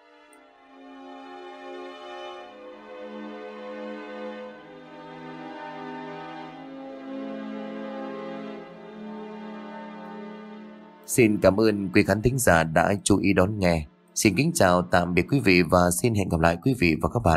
Xin cảm ơn quý khán thính giả đã chú ý đón nghe. Xin kính chào tạm biệt quý vị và xin hẹn gặp lại quý vị và các bạn